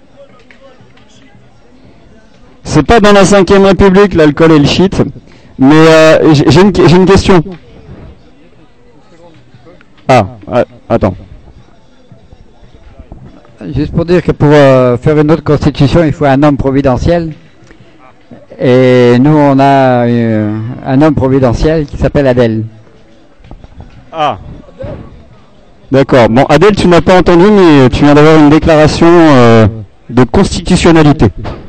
C'est pas dans la 5ème République l'alcool et le shit, mais j'ai une question. Attends. Juste pour dire que pour faire une autre constitution, il faut un homme providentiel. Et nous, on a un homme providentiel qui s'appelle Adèle. Ah. D'accord. Bon, Adèle, tu n'as pas entendu, mais tu viens d'avoir une déclaration de constitutionnalité.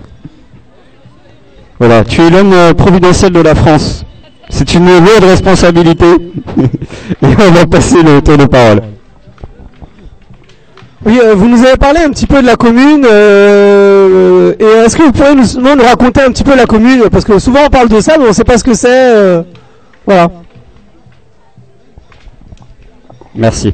Voilà, tu es l'homme providentiel de la France. C'est une lourde responsabilité. Et on va passer le tour de parole. Oui, vous nous avez parlé un petit peu de la commune, et est-ce que vous pourriez nous raconter un petit peu la commune, parce que souvent on parle de ça, mais on ne sait pas ce que c'est. Voilà. Merci.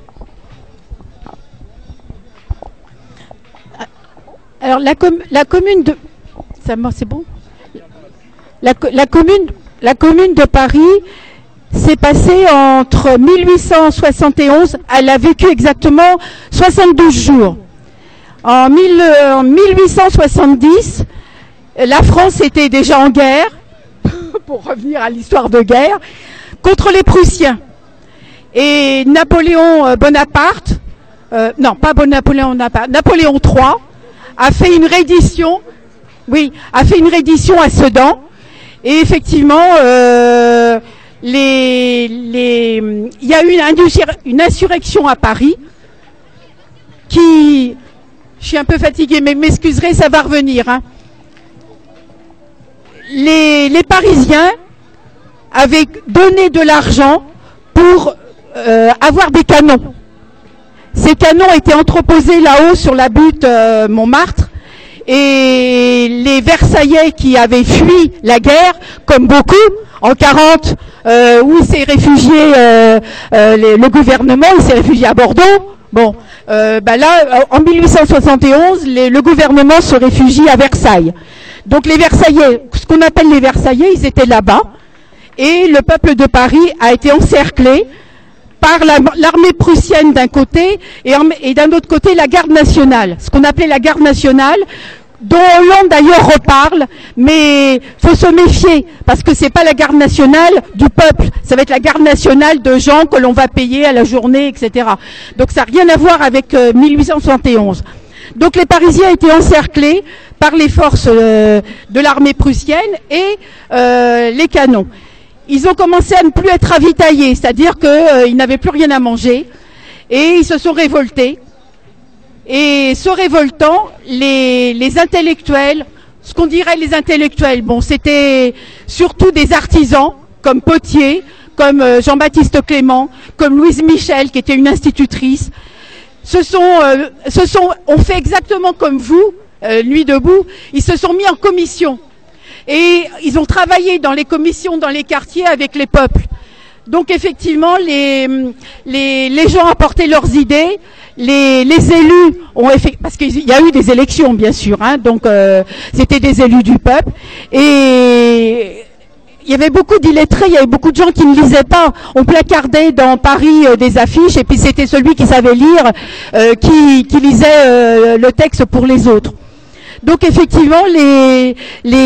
Alors la commune de... C'est bon. La commune de Paris s'est passée entre 1871, elle a vécu exactement 72 jours. En 1870, la France était déjà en guerre, pour revenir à l'histoire de guerre, contre les Prussiens. Et Napoléon Bonaparte, non pas Napoléon Bonaparte, Napoléon III a fait une reddition, à Sedan. Et effectivement, il y a eu une insurrection à Paris qui... Je suis un peu fatiguée, mais m'excuserez, ça va revenir. Hein. Les Parisiens avaient donné de l'argent pour avoir des canons. Ces canons étaient entreposés là-haut sur la butte Montmartre. Et les Versaillais qui avaient fui la guerre, comme beaucoup, en 40, où s'est réfugié le gouvernement, il s'est réfugié à Bordeaux. Bon, là, en 1871, le gouvernement se réfugie à Versailles. Donc les Versaillais, ce qu'on appelle les Versaillais, ils étaient là-bas. Et le peuple de Paris a été encerclé par l'armée prussienne d'un côté et d'un autre côté la garde nationale. Ce qu'on appelait la garde nationale, dont Hollande d'ailleurs reparle, mais faut se méfier parce que c'est pas la garde nationale du peuple, ça va être la garde nationale de gens que l'on va payer à la journée, etc. Donc ça n'a rien à voir avec 1871. Donc les Parisiens étaient encerclés par les forces de l'armée prussienne et les canons. Ils ont commencé à ne plus être ravitaillés, c'est-à-dire qu'ils n'avaient plus rien à manger et ils se sont révoltés. Et se révoltant, les intellectuels, ce qu'on dirait les intellectuels, bon, c'était surtout des artisans, comme Potier, comme Jean-Baptiste Clément, comme Louise Michel, qui était une institutrice, ont fait exactement comme vous, Nuit debout, ils se sont mis en commission. Et ils ont travaillé dans les commissions, dans les quartiers, avec les peuples. Donc effectivement, les gens apportaient leurs idées, les élus ont parce qu'il y a eu des élections bien sûr, hein, donc c'était des élus du peuple, et il y avait beaucoup d'illettrés, il y avait beaucoup de gens qui ne lisaient pas. On placardait dans Paris des affiches, et puis c'était celui qui savait lire qui lisait le texte pour les autres. Donc effectivement, les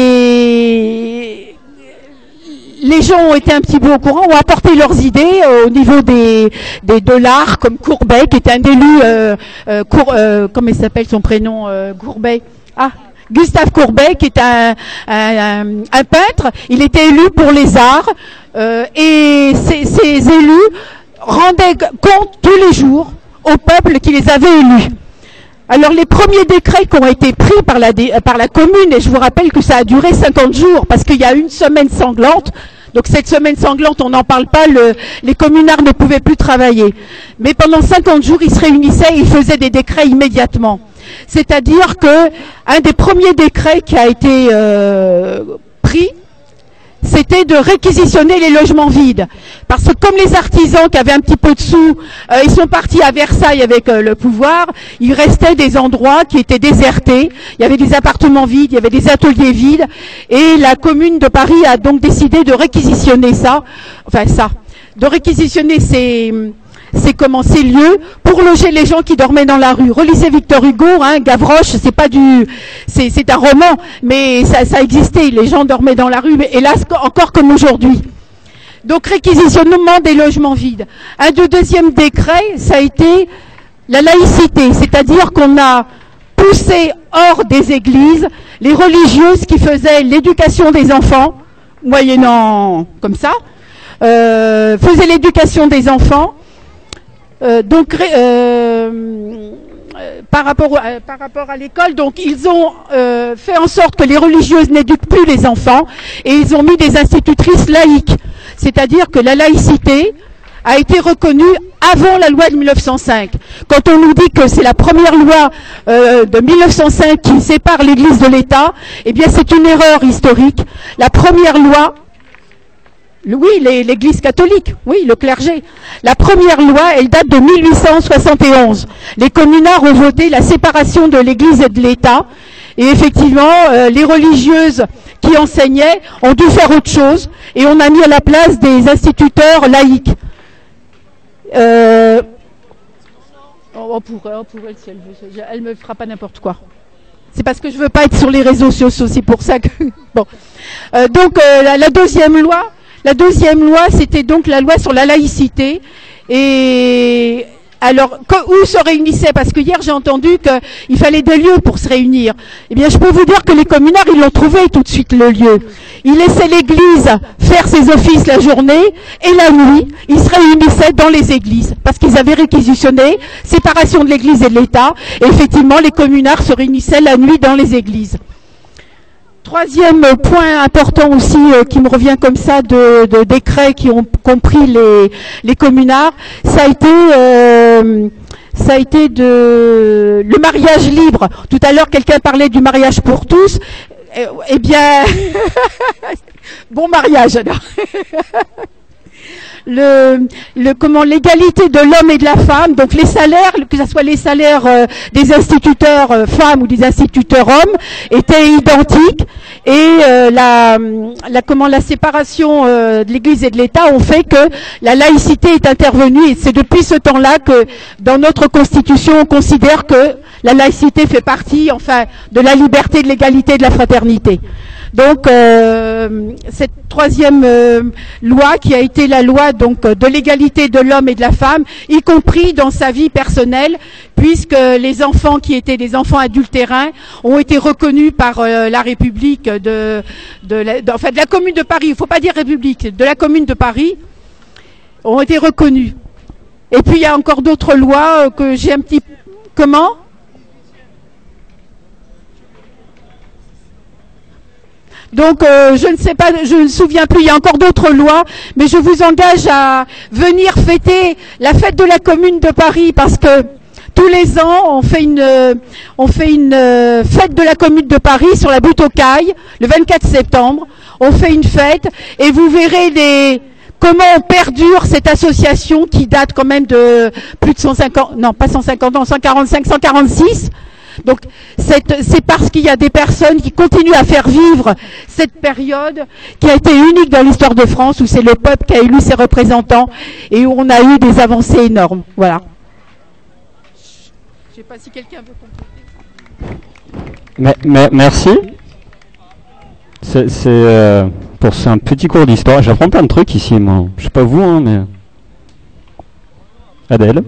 gens ont été un petit peu au courant, ont apporté leurs idées au niveau des dollars, comme Courbet, qui était un élu, comment il s'appelle son prénom, Courbet, Gustave Courbet, qui est un peintre. Il était élu pour les arts, et ces élus rendaient compte tous les jours au peuple qui les avait élus. Alors les premiers décrets qui ont été pris par la commune, et je vous rappelle que ça a duré 50 jours, parce qu'il y a une semaine sanglante. Donc cette semaine sanglante, on n'en parle pas, les communards ne pouvaient plus travailler. Mais pendant 50 jours, ils se réunissaient et ils faisaient des décrets immédiatement. C'est-à-dire que un des premiers décrets qui a été pris, c'était de réquisitionner les logements vides. Parce que comme les artisans qui avaient un petit peu de sous, ils sont partis à Versailles avec le pouvoir, il restait des endroits qui étaient désertés, il y avait des appartements vides, il y avait des ateliers vides, et la commune de Paris a donc décidé de réquisitionner de réquisitionner ces lieux pour loger les gens qui dormaient dans la rue. Relisez Victor Hugo, hein, Gavroche, c'est un roman, mais ça existait, les gens dormaient dans la rue, mais hélas, encore comme aujourd'hui. Donc réquisitionnement des logements vides. Un deuxième décret, ça a été la laïcité, c'est-à-dire qu'on a poussé hors des églises les religieuses qui faisaient l'éducation des enfants, moyennant comme ça, faisaient l'éducation des enfants. Par rapport à l'école, donc ils ont fait en sorte que les religieuses n'éduquent plus les enfants, et ils ont mis des institutrices laïques, c'est-à-dire que la laïcité a été reconnue avant la loi de 1905. Quand on nous dit que c'est la première loi de 1905 qui sépare l'Église de l'État, eh bien c'est une erreur historique. La première loi, oui, l'Église catholique, oui, le clergé. La première loi, elle date de 1871. Les communards ont voté la séparation de l'Église et de l'État. Et effectivement, les religieuses qui enseignaient ont dû faire autre chose. Et on a mis à la place des instituteurs laïques. On pourrait si elle veut. Elle me fera pas n'importe quoi. C'est parce que je veux pas être sur les réseaux sociaux, c'est pour ça que... Bon. Donc, la deuxième loi, c'était donc la loi sur la laïcité. Et alors, où se réunissaient? Parce que hier, j'ai entendu qu'il fallait des lieux pour se réunir. Eh bien, je peux vous dire que les communards, ils l'ont trouvé tout de suite, le lieu. Ils laissaient l'église faire ses offices la journée, et la nuit, ils se réunissaient dans les églises. Parce qu'ils avaient réquisitionné, séparation de l'église et de l'État, et effectivement, les communards se réunissaient la nuit dans les églises. Troisième point important aussi qui me revient comme ça de décrets qui ont compris les communards, ça a été le mariage libre. Tout à l'heure, quelqu'un parlait du mariage pour tous. Eh bien, bon mariage alors. L'égalité de l'homme et de la femme, donc les salaires, que ce soit les salaires des instituteurs femmes ou des instituteurs hommes, étaient identiques, et la séparation de l'Église et de l'État ont fait que la laïcité est intervenue, et c'est depuis ce temps-là que dans notre Constitution on considère que la laïcité fait partie, enfin, de la liberté, de l'égalité et de la fraternité. Donc cette troisième loi qui a été la loi donc de l'égalité de l'homme et de la femme, y compris dans sa vie personnelle, puisque les enfants qui étaient des enfants adultérins ont été reconnus par la République de la Commune de Paris, il ne faut pas dire République, de la Commune de Paris, ont été reconnus. Et puis il y a encore d'autres lois que j'ai un petit... Comment ? Donc je ne sais pas, je ne me souviens plus, il y a encore d'autres lois, mais je vous engage à venir fêter la fête de la Commune de Paris, parce que tous les ans on fait une fête de la Commune de Paris sur la butte aux Cailles, le 24 septembre, on fait une fête, et vous verrez comment on perdure cette association qui date quand même de plus de 150, non pas 150 ans, 145, 146. Donc c'est parce qu'il y a des personnes qui continuent à faire vivre cette période qui a été unique dans l'histoire de France, où c'est le peuple qui a élu ses représentants et où on a eu des avancées énormes. Voilà. Je ne sais pas si quelqu'un veut compléter. Merci. C'est un petit cours d'histoire. J'apprends plein de trucs ici, moi. Je sais pas vous, hein, mais... Adèle.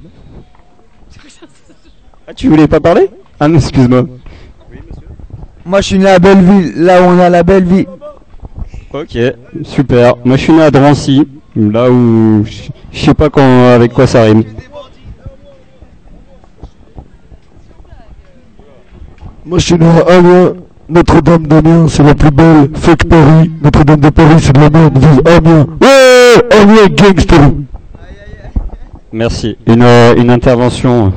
Ah, tu voulais pas parler? Ah non, excuse-moi. Oui, monsieur. Moi, je suis né à Belleville, là où on a la belle vie. Ok, super. Moi, je suis né à Drancy, là où je sais pas avec quoi ça rime. Moi, je suis né à Amiens. Notre-Dame d'Amiens, c'est la plus belle. Fuck Paris. Notre-Dame de Paris, c'est de la merde. Vive Amiens. Ouais, Amiens, gangster. Merci. Une intervention.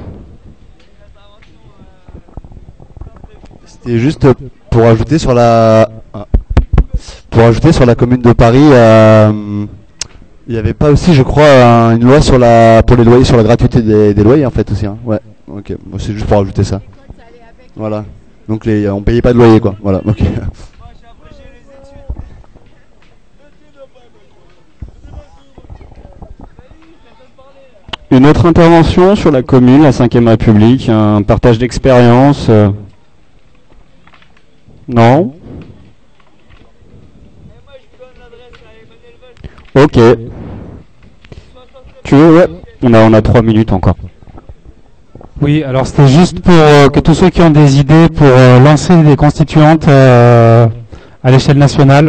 C'était juste pour ajouter sur la Commune de Paris, il n'y avait pas aussi, je crois, une loi pour les loyers, sur la gratuité des loyers en fait aussi. Hein. Ouais. Ok. Moi, c'est juste pour ajouter ça. Voilà. Donc on payait pas de loyer quoi. Voilà. Ok. Une autre intervention sur la commune, la 5e République, un partage d'expérience. Non. Ok. Tu veux, ouais. On a 3 minutes encore. Oui, alors c'était juste pour que tous ceux qui ont des idées pour lancer des constituantes à l'échelle nationale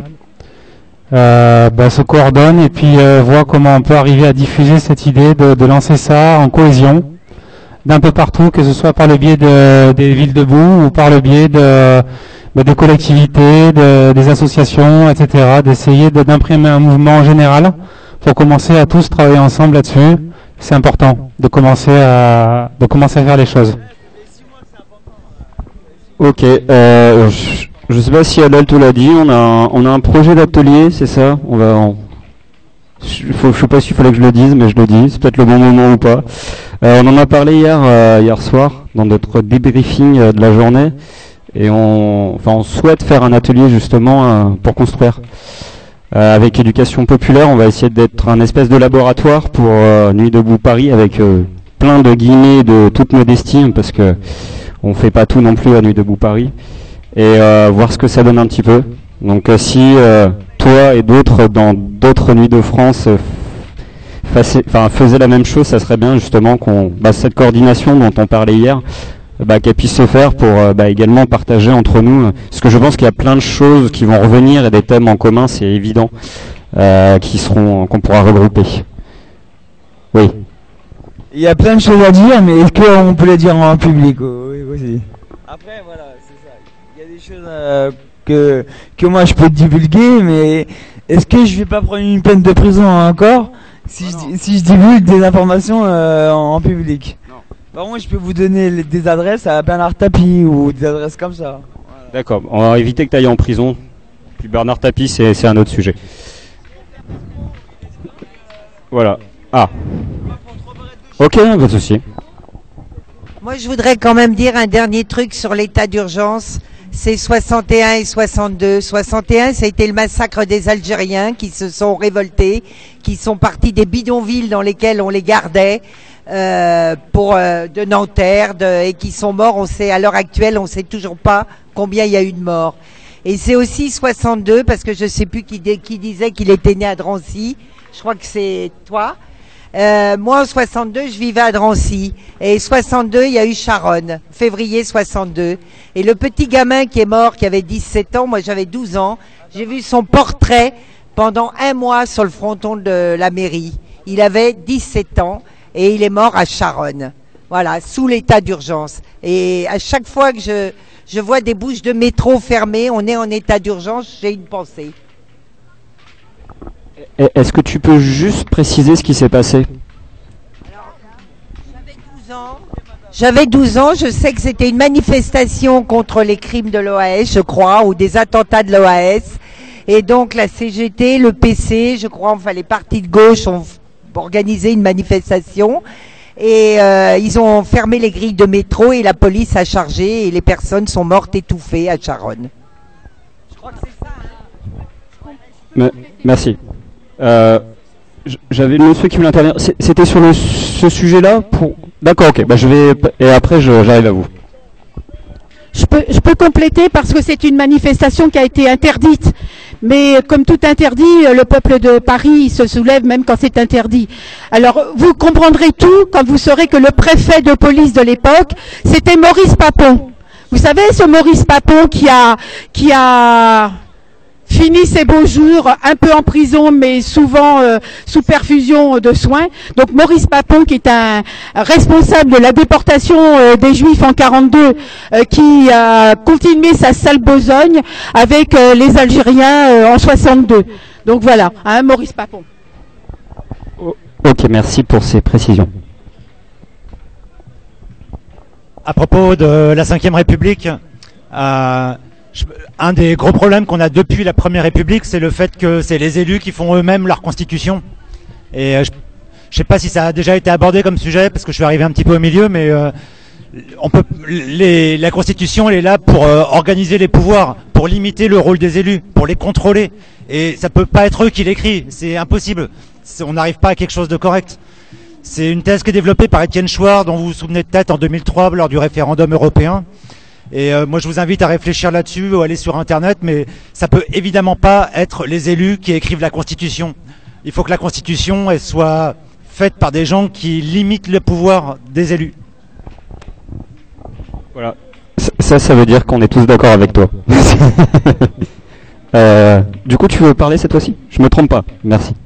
se coordonnent et puis voient comment on peut arriver à diffuser cette idée de lancer ça en cohésion d'un peu partout, que ce soit par le biais des villes debout ou par le biais des collectivités, des associations, etc. D'essayer d'imprimer un mouvement général pour commencer à tous travailler ensemble là-dessus. C'est important de commencer à faire les choses. Ok, je sais pas si Adèle te l'a dit, on a un projet d'atelier, c'est ça? Je sais pas s'il fallait que je le dise, mais je le dis, c'est peut-être le bon moment ou pas. On en a parlé hier soir dans notre débriefing de la journée, et on souhaite faire un atelier justement pour construire. Avec éducation populaire, on va essayer d'être un espèce de laboratoire pour Nuit debout Paris avec plein de guillemets de toute modestie, parce que on fait pas tout non plus à Nuit debout Paris, et voir ce que ça donne un petit peu. Donc si toi et d'autres dans d'autres Nuits de France faisaient la même chose, ça serait bien justement cette coordination dont on parlait hier, qu'elle puisse se faire pour également partager entre nous, parce que je pense qu'il y a plein de choses qui vont revenir et des thèmes en commun, c'est évident, qu'on pourra regrouper. Oui. Il y a plein de choses à dire, mais est-ce qu'on peut les dire en public? Oui, aussi. Après, voilà, c'est ça. Il y a des choses que moi je peux divulguer, mais est-ce que je vais pas prendre une peine de prison encore si je divulgue des informations en public? Non. Par contre, je peux vous donner des adresses à Bernard Tapie ou des adresses comme ça. Voilà. D'accord, on va éviter que tu ailles en prison. Puis Bernard Tapie, c'est un autre sujet. Voilà. Ah. Ok, pas de souci. Moi, je voudrais quand même dire un dernier truc sur l'état d'urgence. C'est 61 et 62. 61, ça a été le massacre des Algériens qui se sont révoltés, qui sont partis des bidonvilles dans lesquels on les gardait de Nanterre et qui sont morts. On sait à l'heure actuelle, on sait toujours pas combien il y a eu de morts. Et c'est aussi 62 parce que je sais plus qui disait qu'il était né à Drancy. Je crois que c'est toi. Moi, en 62, je vivais à Drancy. Et 62, il y a eu Charonne, février 62. Et le petit gamin qui est mort, qui avait 17 ans, moi j'avais 12 ans, j'ai vu son portrait pendant un mois sur le fronton de la mairie. Il avait 17 ans et il est mort à Charonne. Voilà, sous l'état d'urgence. Et à chaque fois que je vois des bouches de métro fermées, on est en état d'urgence, j'ai une pensée. Est-ce que tu peux juste préciser ce qui s'est passé? J'avais 12 ans, je sais que c'était une manifestation contre les crimes de l'OAS, je crois, ou des attentats de l'OAS. Et donc la CGT, le PC, je crois, enfin les partis de gauche ont organisé une manifestation. Et ils ont fermé les grilles de métro et la police a chargé et les personnes sont mortes étouffées à Charonne. Je crois que c'est ça. Merci. J'avais le monsieur qui voulait intervenir. C'était sur ce sujet-là D'accord, ok. Je vais et après j'arrive à vous. Je peux compléter parce que c'est une manifestation qui a été interdite. Mais comme tout interdit, le peuple de Paris se soulève même quand c'est interdit. Alors vous comprendrez tout quand vous saurez que le préfet de police de l'époque, c'était Maurice Papon. Vous savez, ce Maurice Papon qui a fini ses beaux jours un peu en prison, mais souvent sous perfusion de soins. Donc Maurice Papon, qui est un responsable de la déportation des Juifs en 42, qui a continué sa sale besogne avec les Algériens en 62. Donc voilà, Maurice Papon. Ok, merci pour ces précisions. À propos de la Ve République, un des gros problèmes qu'on a depuis la Première République, c'est le fait que c'est les élus qui font eux-mêmes leur constitution. Et je sais pas si ça a déjà été abordé comme sujet, parce que je suis arrivé un petit peu au milieu, mais la constitution, elle est là pour organiser les pouvoirs, pour limiter le rôle des élus, pour les contrôler. Et ça peut pas être eux qui l'écrivent, c'est impossible. On n'arrive pas à quelque chose de correct. C'est une thèse qui est développée par Étienne Chouard, dont vous vous souvenez peut-être en 2003 lors du référendum européen. Et moi je vous invite à réfléchir là-dessus ou à aller sur internet, mais ça peut évidemment pas être les élus qui écrivent la Constitution. Il faut que la Constitution elle soit faite par des gens qui limitent le pouvoir des élus. Voilà. Ça veut dire qu'on est tous d'accord avec toi. Du coup tu veux parler cette fois-ci? Je me trompe pas, merci.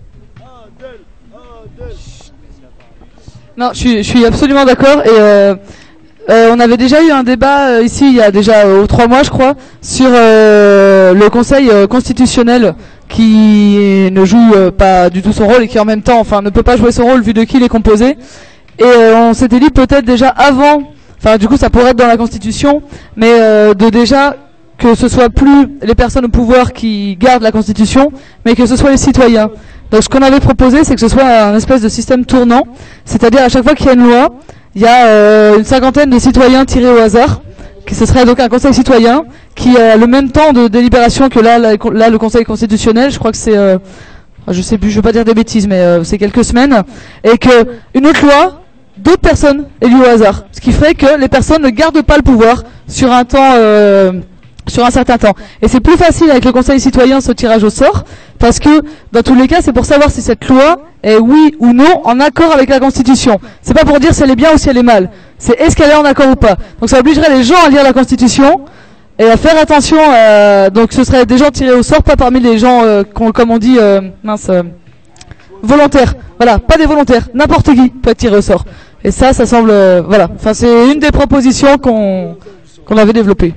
Non, je suis absolument d'accord et on avait déjà eu un débat ici il y a déjà 3 mois je crois sur le Conseil constitutionnel qui ne joue pas du tout son rôle et qui en même temps ne peut pas jouer son rôle vu de qui il est composé. Et on s'était dit peut-être déjà avant, du coup ça pourrait être dans la Constitution, mais de déjà que ce soit plus les personnes au pouvoir qui gardent la Constitution, mais que ce soit les citoyens. Donc ce qu'on avait proposé, c'est que ce soit un espèce de système tournant, c'est-à-dire à chaque fois qu'il y a une loi, il y a une 50aine de citoyens tirés au hasard, qui ce serait donc un conseil citoyen, qui a le même temps de délibération que là le conseil constitutionnel, je crois que c'est, je sais plus, je veux pas dire des bêtises, mais c'est quelques semaines, et que une autre loi d'autres personnes élues au hasard. Ce qui fait que les personnes ne gardent pas le pouvoir sur un temps, sur un certain temps. Et c'est plus facile avec le Conseil citoyen ce tirage au sort, parce que dans tous les cas, c'est pour savoir si cette loi est oui ou non en accord avec la Constitution. C'est pas pour dire si elle est bien ou si elle est mal. C'est est-ce qu'elle est en accord ou pas. Donc ça obligerait les gens à lire la Constitution et à faire attention. Donc ce serait des gens tirés au sort, pas parmi les gens, comme on dit, volontaires. Voilà, pas des volontaires. N'importe qui peut être tiré au sort. Et ça semble, voilà. Enfin, c'est une des propositions qu'on avait développées.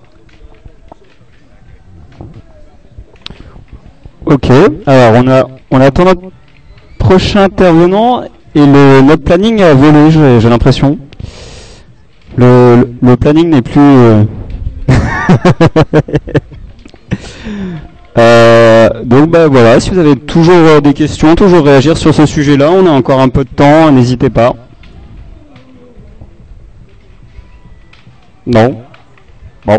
Ok, alors on attend notre prochain intervenant et notre planning a volé, j'ai l'impression. Le planning n'est plus... donc bah voilà, si vous avez toujours des questions, toujours réagir sur ce sujet-là, on a encore un peu de temps, n'hésitez pas. Non. Bon.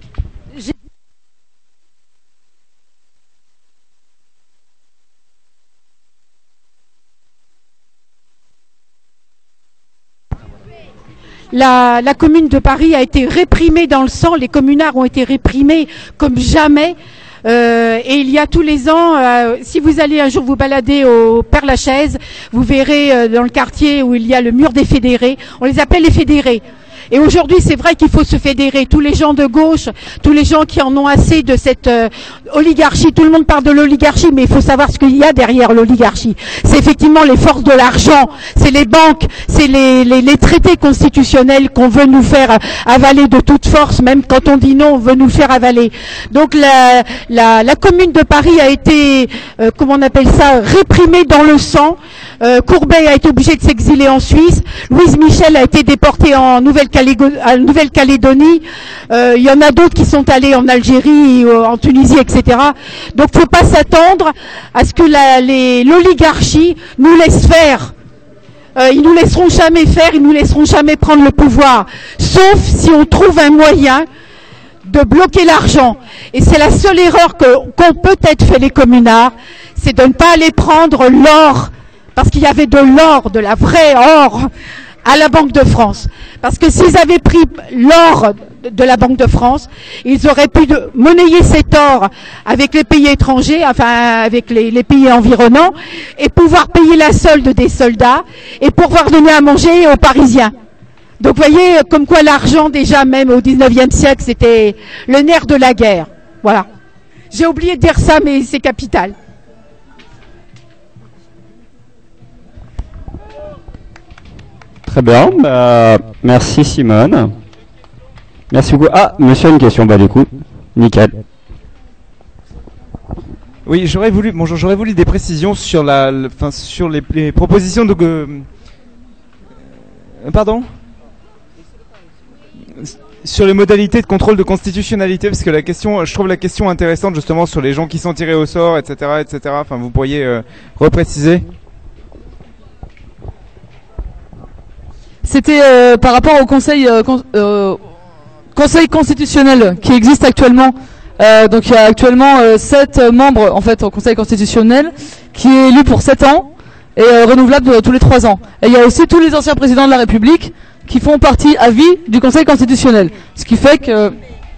La commune de Paris a été réprimée dans le sang, les communards ont été réprimés comme jamais. Et il y a tous les ans, si vous allez un jour vous balader au Père-Lachaise, vous verrez dans le quartier où il y a le mur des fédérés, on les appelle les fédérés. Et aujourd'hui, c'est vrai qu'il faut se fédérer. Tous les gens de gauche, tous les gens qui en ont assez de cette oligarchie, tout le monde parle de l'oligarchie, mais il faut savoir ce qu'il y a derrière l'oligarchie. C'est effectivement les forces de l'argent, c'est les banques, c'est les traités constitutionnels qu'on veut nous faire avaler de toute force, même quand on dit non, on veut nous le faire avaler. Donc la commune de Paris a été, comment on appelle ça, réprimée dans le sang. Courbet a été obligé de s'exiler en Suisse. Louise Michel a été déportée en Nouvelle-Calédonie. Il y en a d'autres qui sont allés en Algérie, en Tunisie, etc. Donc, faut pas s'attendre à ce que l'oligarchie nous laisse faire. Ils nous laisseront jamais faire, ils nous laisseront jamais prendre le pouvoir, sauf si on trouve un moyen de bloquer l'argent. Et c'est la seule erreur qu'ont peut-être fait les communards, c'est de ne pas aller prendre l'or. Parce qu'il y avait de l'or, de la vraie or, à la Banque de France. Parce que s'ils avaient pris l'or de la Banque de France, ils auraient pu monnayer cet or avec les pays étrangers, enfin avec les pays environnants, et pouvoir payer la solde des soldats, et pouvoir donner à manger aux Parisiens. Donc vous voyez, comme quoi l'argent, déjà même au 19e siècle, c'était le nerf de la guerre. Voilà. J'ai oublié de dire ça, mais c'est capital. Très bien, merci Simone. Merci beaucoup. Ah, monsieur a une question, bah du coup, nickel. Oui, j'aurais voulu des précisions sur sur les propositions de... pardon ? Sur les modalités de contrôle de constitutionnalité, parce que je trouve la question intéressante justement sur les gens qui sont tirés au sort, etc., etc. Enfin, vous pourriez repréciser ? C'était par rapport au conseil constitutionnel qui existe actuellement. Donc il y a actuellement 7 membres en fait au Conseil constitutionnel qui est élu pour 7 ans et renouvelable tous les 3 ans. Et il y a aussi tous les anciens présidents de la République qui font partie à vie du Conseil constitutionnel. Ce qui fait que...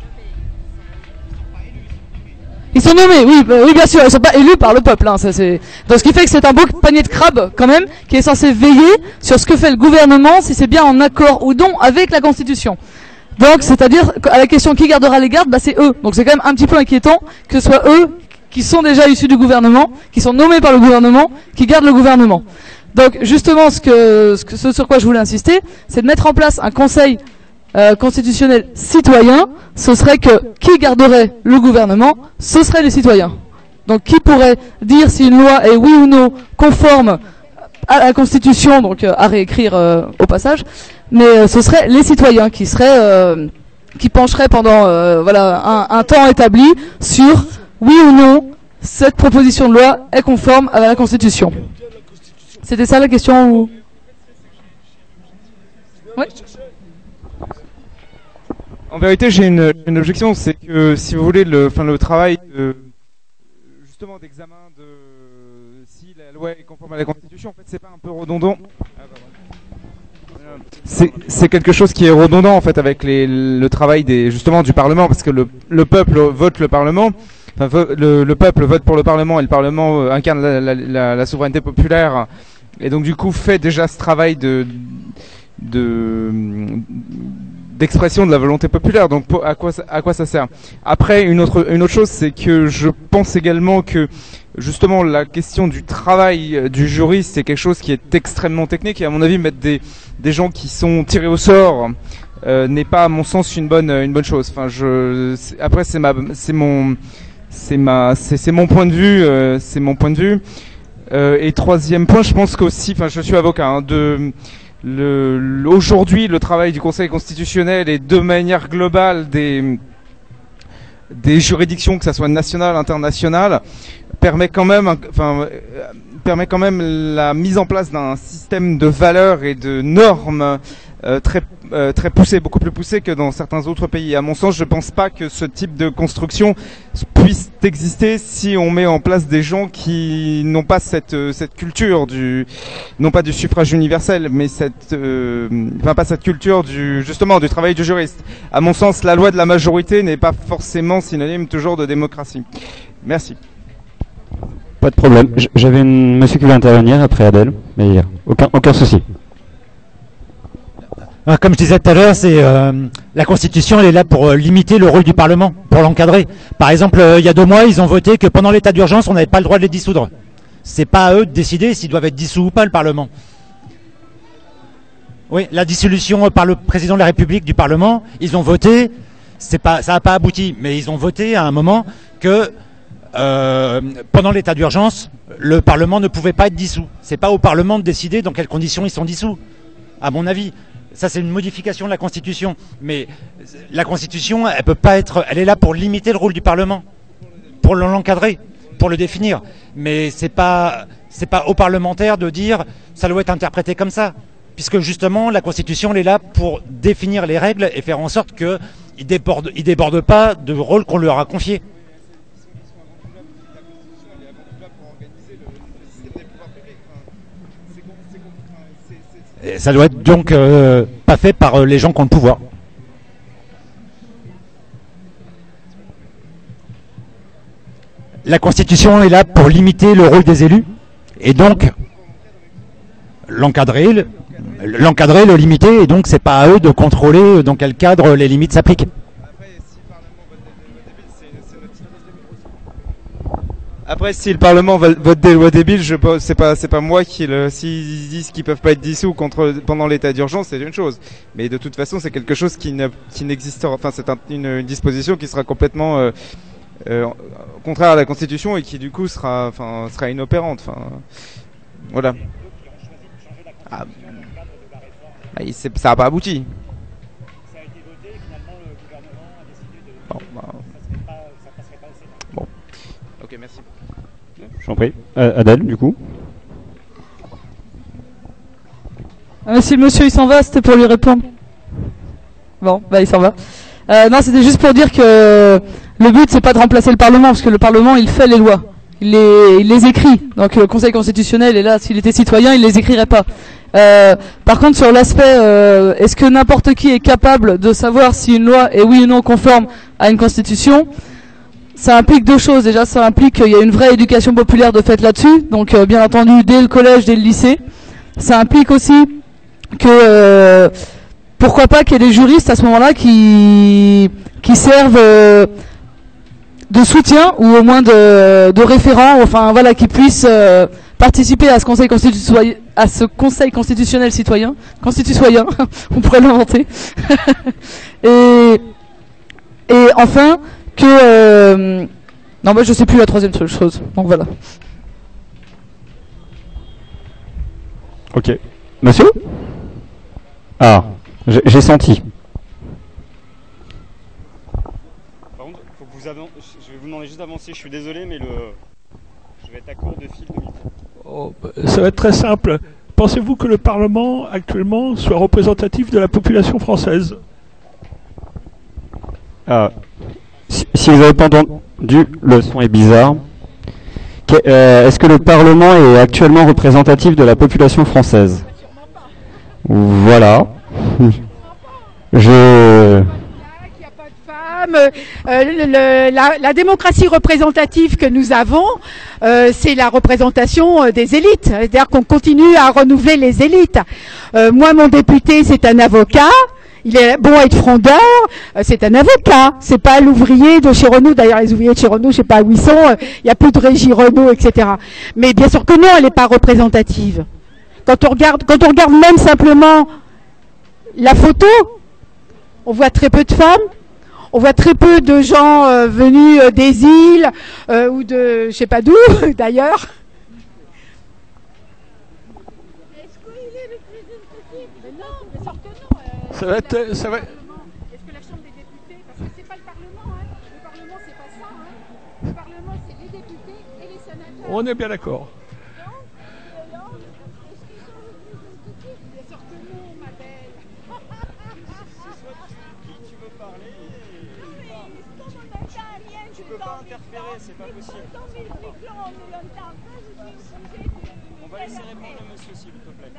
Ils sont nommés, oui, bien sûr, ils sont pas élus par le peuple. Hein, donc ce qui fait que c'est un beau panier de crabes quand même, qui est censé veiller sur ce que fait le gouvernement, si c'est bien en accord ou non avec la Constitution. Donc, c'est-à-dire à la question qui gardera les gardes, bah c'est eux. Donc c'est quand même un petit peu inquiétant que ce soit eux qui sont déjà issus du gouvernement, qui sont nommés par le gouvernement, qui gardent le gouvernement. Donc justement, ce sur quoi je voulais insister, c'est de mettre en place un conseil constitutionnel citoyen. Ce serait que qui garderait le gouvernement, ce seraient les citoyens. Donc qui pourrait dire si une loi est oui ou non conforme à la Constitution, donc à réécrire au passage, mais ce seraient les citoyens qui pencheraient pendant un temps établi sur oui ou non cette proposition de loi est conforme à la Constitution. C'était ça la question ou... Oui. En vérité, j'ai une objection, c'est que si vous voulez le travail justement d'examen de si la loi est conforme à la Constitution, en fait, c'est pas un peu redondant. C'est quelque chose qui est redondant en fait avec le travail justement du Parlement, parce que le peuple vote le Parlement, enfin, le peuple vote pour le Parlement et le Parlement incarne la souveraineté populaire, et donc du coup fait déjà ce travail d'expression de la volonté populaire. Donc à quoi ça sert? Après, une autre chose, c'est que je pense également que justement la question du travail du juriste, c'est quelque chose qui est extrêmement technique, et à mon avis mettre des gens qui sont tirés au sort n'est pas à mon sens une bonne chose. Enfin, après c'est mon point de vue, et troisième point, je pense qu'aussi, enfin je suis avocat, hein, aujourd'hui le travail du Conseil constitutionnel et de manière globale des juridictions, que ça soit nationales, internationales, permet quand même la mise en place d'un système de valeurs et de normes très poussé, beaucoup plus poussé que dans certains autres pays. À mon sens, je ne pense pas que ce type de construction puisse exister si on met en place des gens qui n'ont pas cette culture non pas du suffrage universel, mais pas cette culture justement du travail du juriste. À mon sens, la loi de la majorité n'est pas forcément synonyme toujours de démocratie. Merci. Pas de problème. J'avais monsieur qui voulait intervenir après Adèle, mais aucun souci. Comme je disais tout à l'heure, la Constitution, elle est là pour limiter le rôle du Parlement, pour l'encadrer. Par exemple, il y a 2 mois, ils ont voté que pendant l'état d'urgence, on n'avait pas le droit de les dissoudre. C'est pas à eux de décider s'ils doivent être dissous ou pas, le Parlement. Oui, la dissolution par le président de la République du Parlement, ils ont voté, ça n'a pas abouti, mais ils ont voté à un moment que pendant l'état d'urgence, le Parlement ne pouvait pas être dissous. C'est pas au Parlement de décider dans quelles conditions ils sont dissous, à mon avis. Ça, c'est une modification de la Constitution. Mais la Constitution, elle est là pour limiter le rôle du Parlement, pour l'encadrer, pour le définir. Mais c'est pas aux parlementaires de dire ça doit être interprété comme ça. Puisque justement, la Constitution, elle est là pour définir les règles et faire en sorte qu'ils ne débordent pas de rôle qu'on leur a confié. Et ça doit être donc pas fait par les gens qui ont le pouvoir. La Constitution est là pour limiter le rôle des élus et donc l'encadrer, le limiter, et donc c'est pas à eux de contrôler dans quel cadre les limites s'appliquent. Après, si le Parlement vote des lois débiles, c'est pas moi s'ils disent qu'ils peuvent pas être dissous pendant l'état d'urgence, c'est une chose. Mais de toute façon, c'est quelque chose qui n'existera. Enfin, c'est une disposition qui sera complètement contraire à la Constitution et qui du coup sera inopérante. Enfin, voilà. Ça n'a pas abouti. Bon. Ok, merci. J'en prie. Adèle, du coup. Si le monsieur il s'en va, c'était pour lui répondre. Bon, bah il s'en va. Non, c'était juste pour dire que le but c'est pas de remplacer le Parlement, parce que le Parlement il fait les lois, il les écrit. Donc le Conseil constitutionnel est là, s'il était citoyen, il les écrirait pas. Par contre, sur l'aspect, est-ce que n'importe qui est capable de savoir si une loi est oui ou non conforme à une constitution? Ça implique 2 choses. Déjà, ça implique qu'il y a une vraie éducation populaire de fait là-dessus. Donc, bien entendu, dès le collège, dès le lycée. Ça implique aussi que, pourquoi pas qu'il y ait des juristes à ce moment-là qui servent de soutien ou au moins de référents, enfin voilà, qui puissent participer à ce conseil constitutionnel citoyen, on pourrait l'inventer. et enfin que non, moi je sais plus la troisième chose, donc voilà. Ok, monsieur. Ah, j'ai senti. Par contre, faut que je vais vous demander juste d'avancer. Je suis désolé, mais je vais être à court de fil de micro. Ça va être très simple. Pensez-vous que le Parlement actuellement soit représentatif de la population française? Si vous n'avez pas entendu, le son est bizarre. Est-ce que le Parlement est actuellement représentatif de la population française? Voilà. La démocratie représentative que nous avons, c'est la représentation des élites. C'est-à-dire qu'on continue à renouveler les élites. Moi, mon député, c'est un avocat. Il est bon à être frondeur, c'est un avocat, c'est pas l'ouvrier de chez Renault. D'ailleurs, les ouvriers de chez Renault, je sais pas où ils sont, il n'y a plus de régie Renault, etc. Mais bien sûr que non, elle n'est pas représentative. Quand on regarde même simplement la photo, on voit très peu de femmes, on voit très peu de gens venus des îles ou de je sais pas d'où d'ailleurs. Ça va être. Est-ce que la Chambre des députés, parce que c'est pas le Parlement, hein. Le Parlement c'est pas ça, hein. Le Parlement c'est les députés et les sénateurs. On est bien d'accord. Bien sûr que non, ma belle. Tu veux parler tu peux pas interférer, c'est pas possible. On va laisser répondre le monsieur s'il te plaît.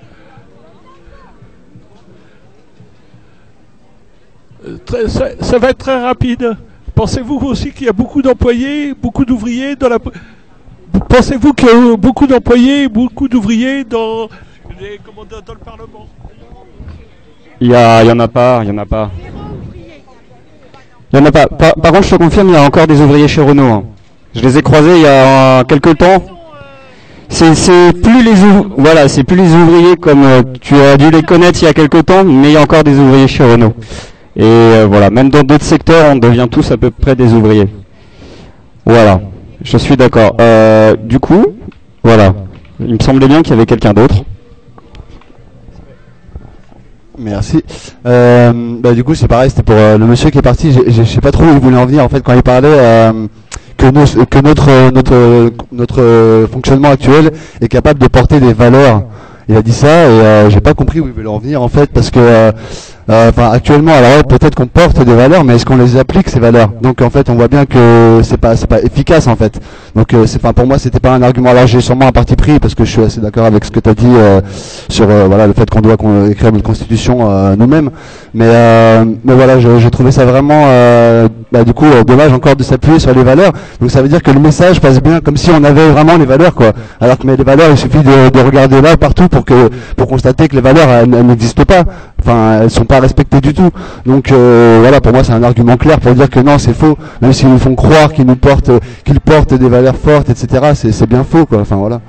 Ça va être très rapide. Pensez-vous aussi qu'il y a beaucoup d'employés, beaucoup d'ouvriers dans la... Pensez-vous qu'il y a beaucoup d'employés, beaucoup d'ouvriers dans le Parlement? Il y en a pas. Par contre, je te confirme, il y a encore des ouvriers chez Renault. Hein. Je les ai croisés il y a quelques temps. C'est plus les ouvriers comme tu as dû les connaître il y a quelques temps, mais il y a encore des ouvriers chez Renault. Et voilà, même dans d'autres secteurs, on devient tous à peu près des ouvriers. Voilà, je suis d'accord. Du coup, voilà, il me semblait bien qu'il y avait quelqu'un d'autre. Merci. Du coup, c'est pareil, c'était pour le monsieur qui est parti. Je sais pas trop où il voulait en venir en fait quand il parlait que notre fonctionnement actuel est capable de porter des valeurs. Il a dit ça et j'ai pas compris où il voulait en venir en fait parce que actuellement, alors ouais, peut-être qu'on porte des valeurs, mais est-ce qu'on les applique ces valeurs? Donc en fait, on voit bien que c'est pas efficace en fait. Donc pour moi, c'était pas un argument. Alors j'ai sûrement un parti pris parce que je suis assez d'accord avec ce que tu as dit sur le fait qu'on doit écrire notre constitution nous-mêmes. Mais voilà, j'ai trouvé ça vraiment du coup dommage encore de s'appuyer sur les valeurs. Donc ça veut dire que le message passe bien comme si on avait vraiment les valeurs quoi. Alors que mais les valeurs, il suffit de regarder là partout pour constater que les valeurs elles n'existent pas. Enfin, elles sont pas respectées du tout. Donc voilà, pour moi c'est un argument clair pour dire que non, c'est faux. Même s'ils nous font croire qu'ils portent des valeurs fortes, etc. C'est bien faux quoi. Enfin voilà.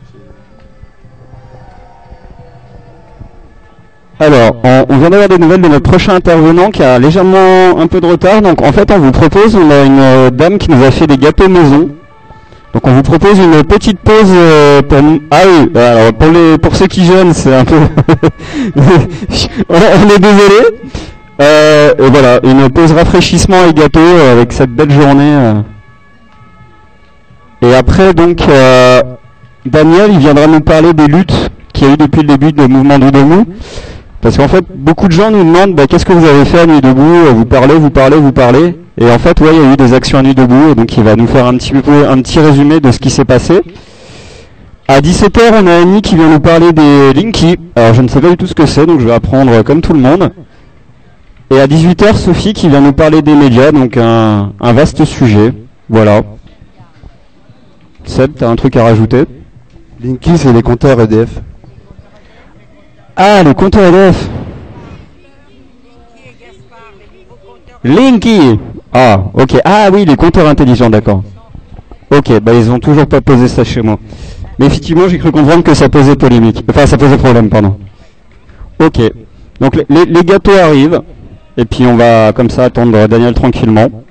Alors, on vient d'avoir des nouvelles de notre prochain intervenant qui a légèrement un peu de retard. Donc en fait, on vous propose, on a une dame qui nous a fait des gâteaux maison. Donc on vous propose une petite pause alors pour ceux qui jeûnent, c'est un peu on est désolé. Et voilà, une pause rafraîchissement et gâteau avec cette belle journée. Et après donc Daniel, il viendra nous parler des luttes qu'il y a eu depuis le début du mouvement Nuit Debout. Parce qu'en fait, beaucoup de gens nous demandent qu'est-ce que vous avez fait à Nuit Debout, vous parlez. Et en fait, ouais, il y a eu des actions à Nuit Debout, et donc il va nous faire un petit résumé de ce qui s'est passé. À 17h, on a Annie qui vient nous parler des Linky. Alors je ne sais pas du tout ce que c'est, donc je vais apprendre comme tout le monde. Et à 18h, Sophie qui vient nous parler des médias, donc un vaste sujet. Voilà. Seb, t'as un truc à rajouter? Linky, c'est les compteurs EDF. Ah, les compteurs EDF. Linky. Ah, ok. Ah oui, les compteurs intelligents, d'accord. Ok, ils ont toujours pas posé ça chez moi. Mais effectivement, j'ai cru comprendre que ça posait polémique. Enfin, ça posait problème, pardon. Ok. Donc les gâteaux arrivent. Et puis on va comme ça attendre Daniel tranquillement.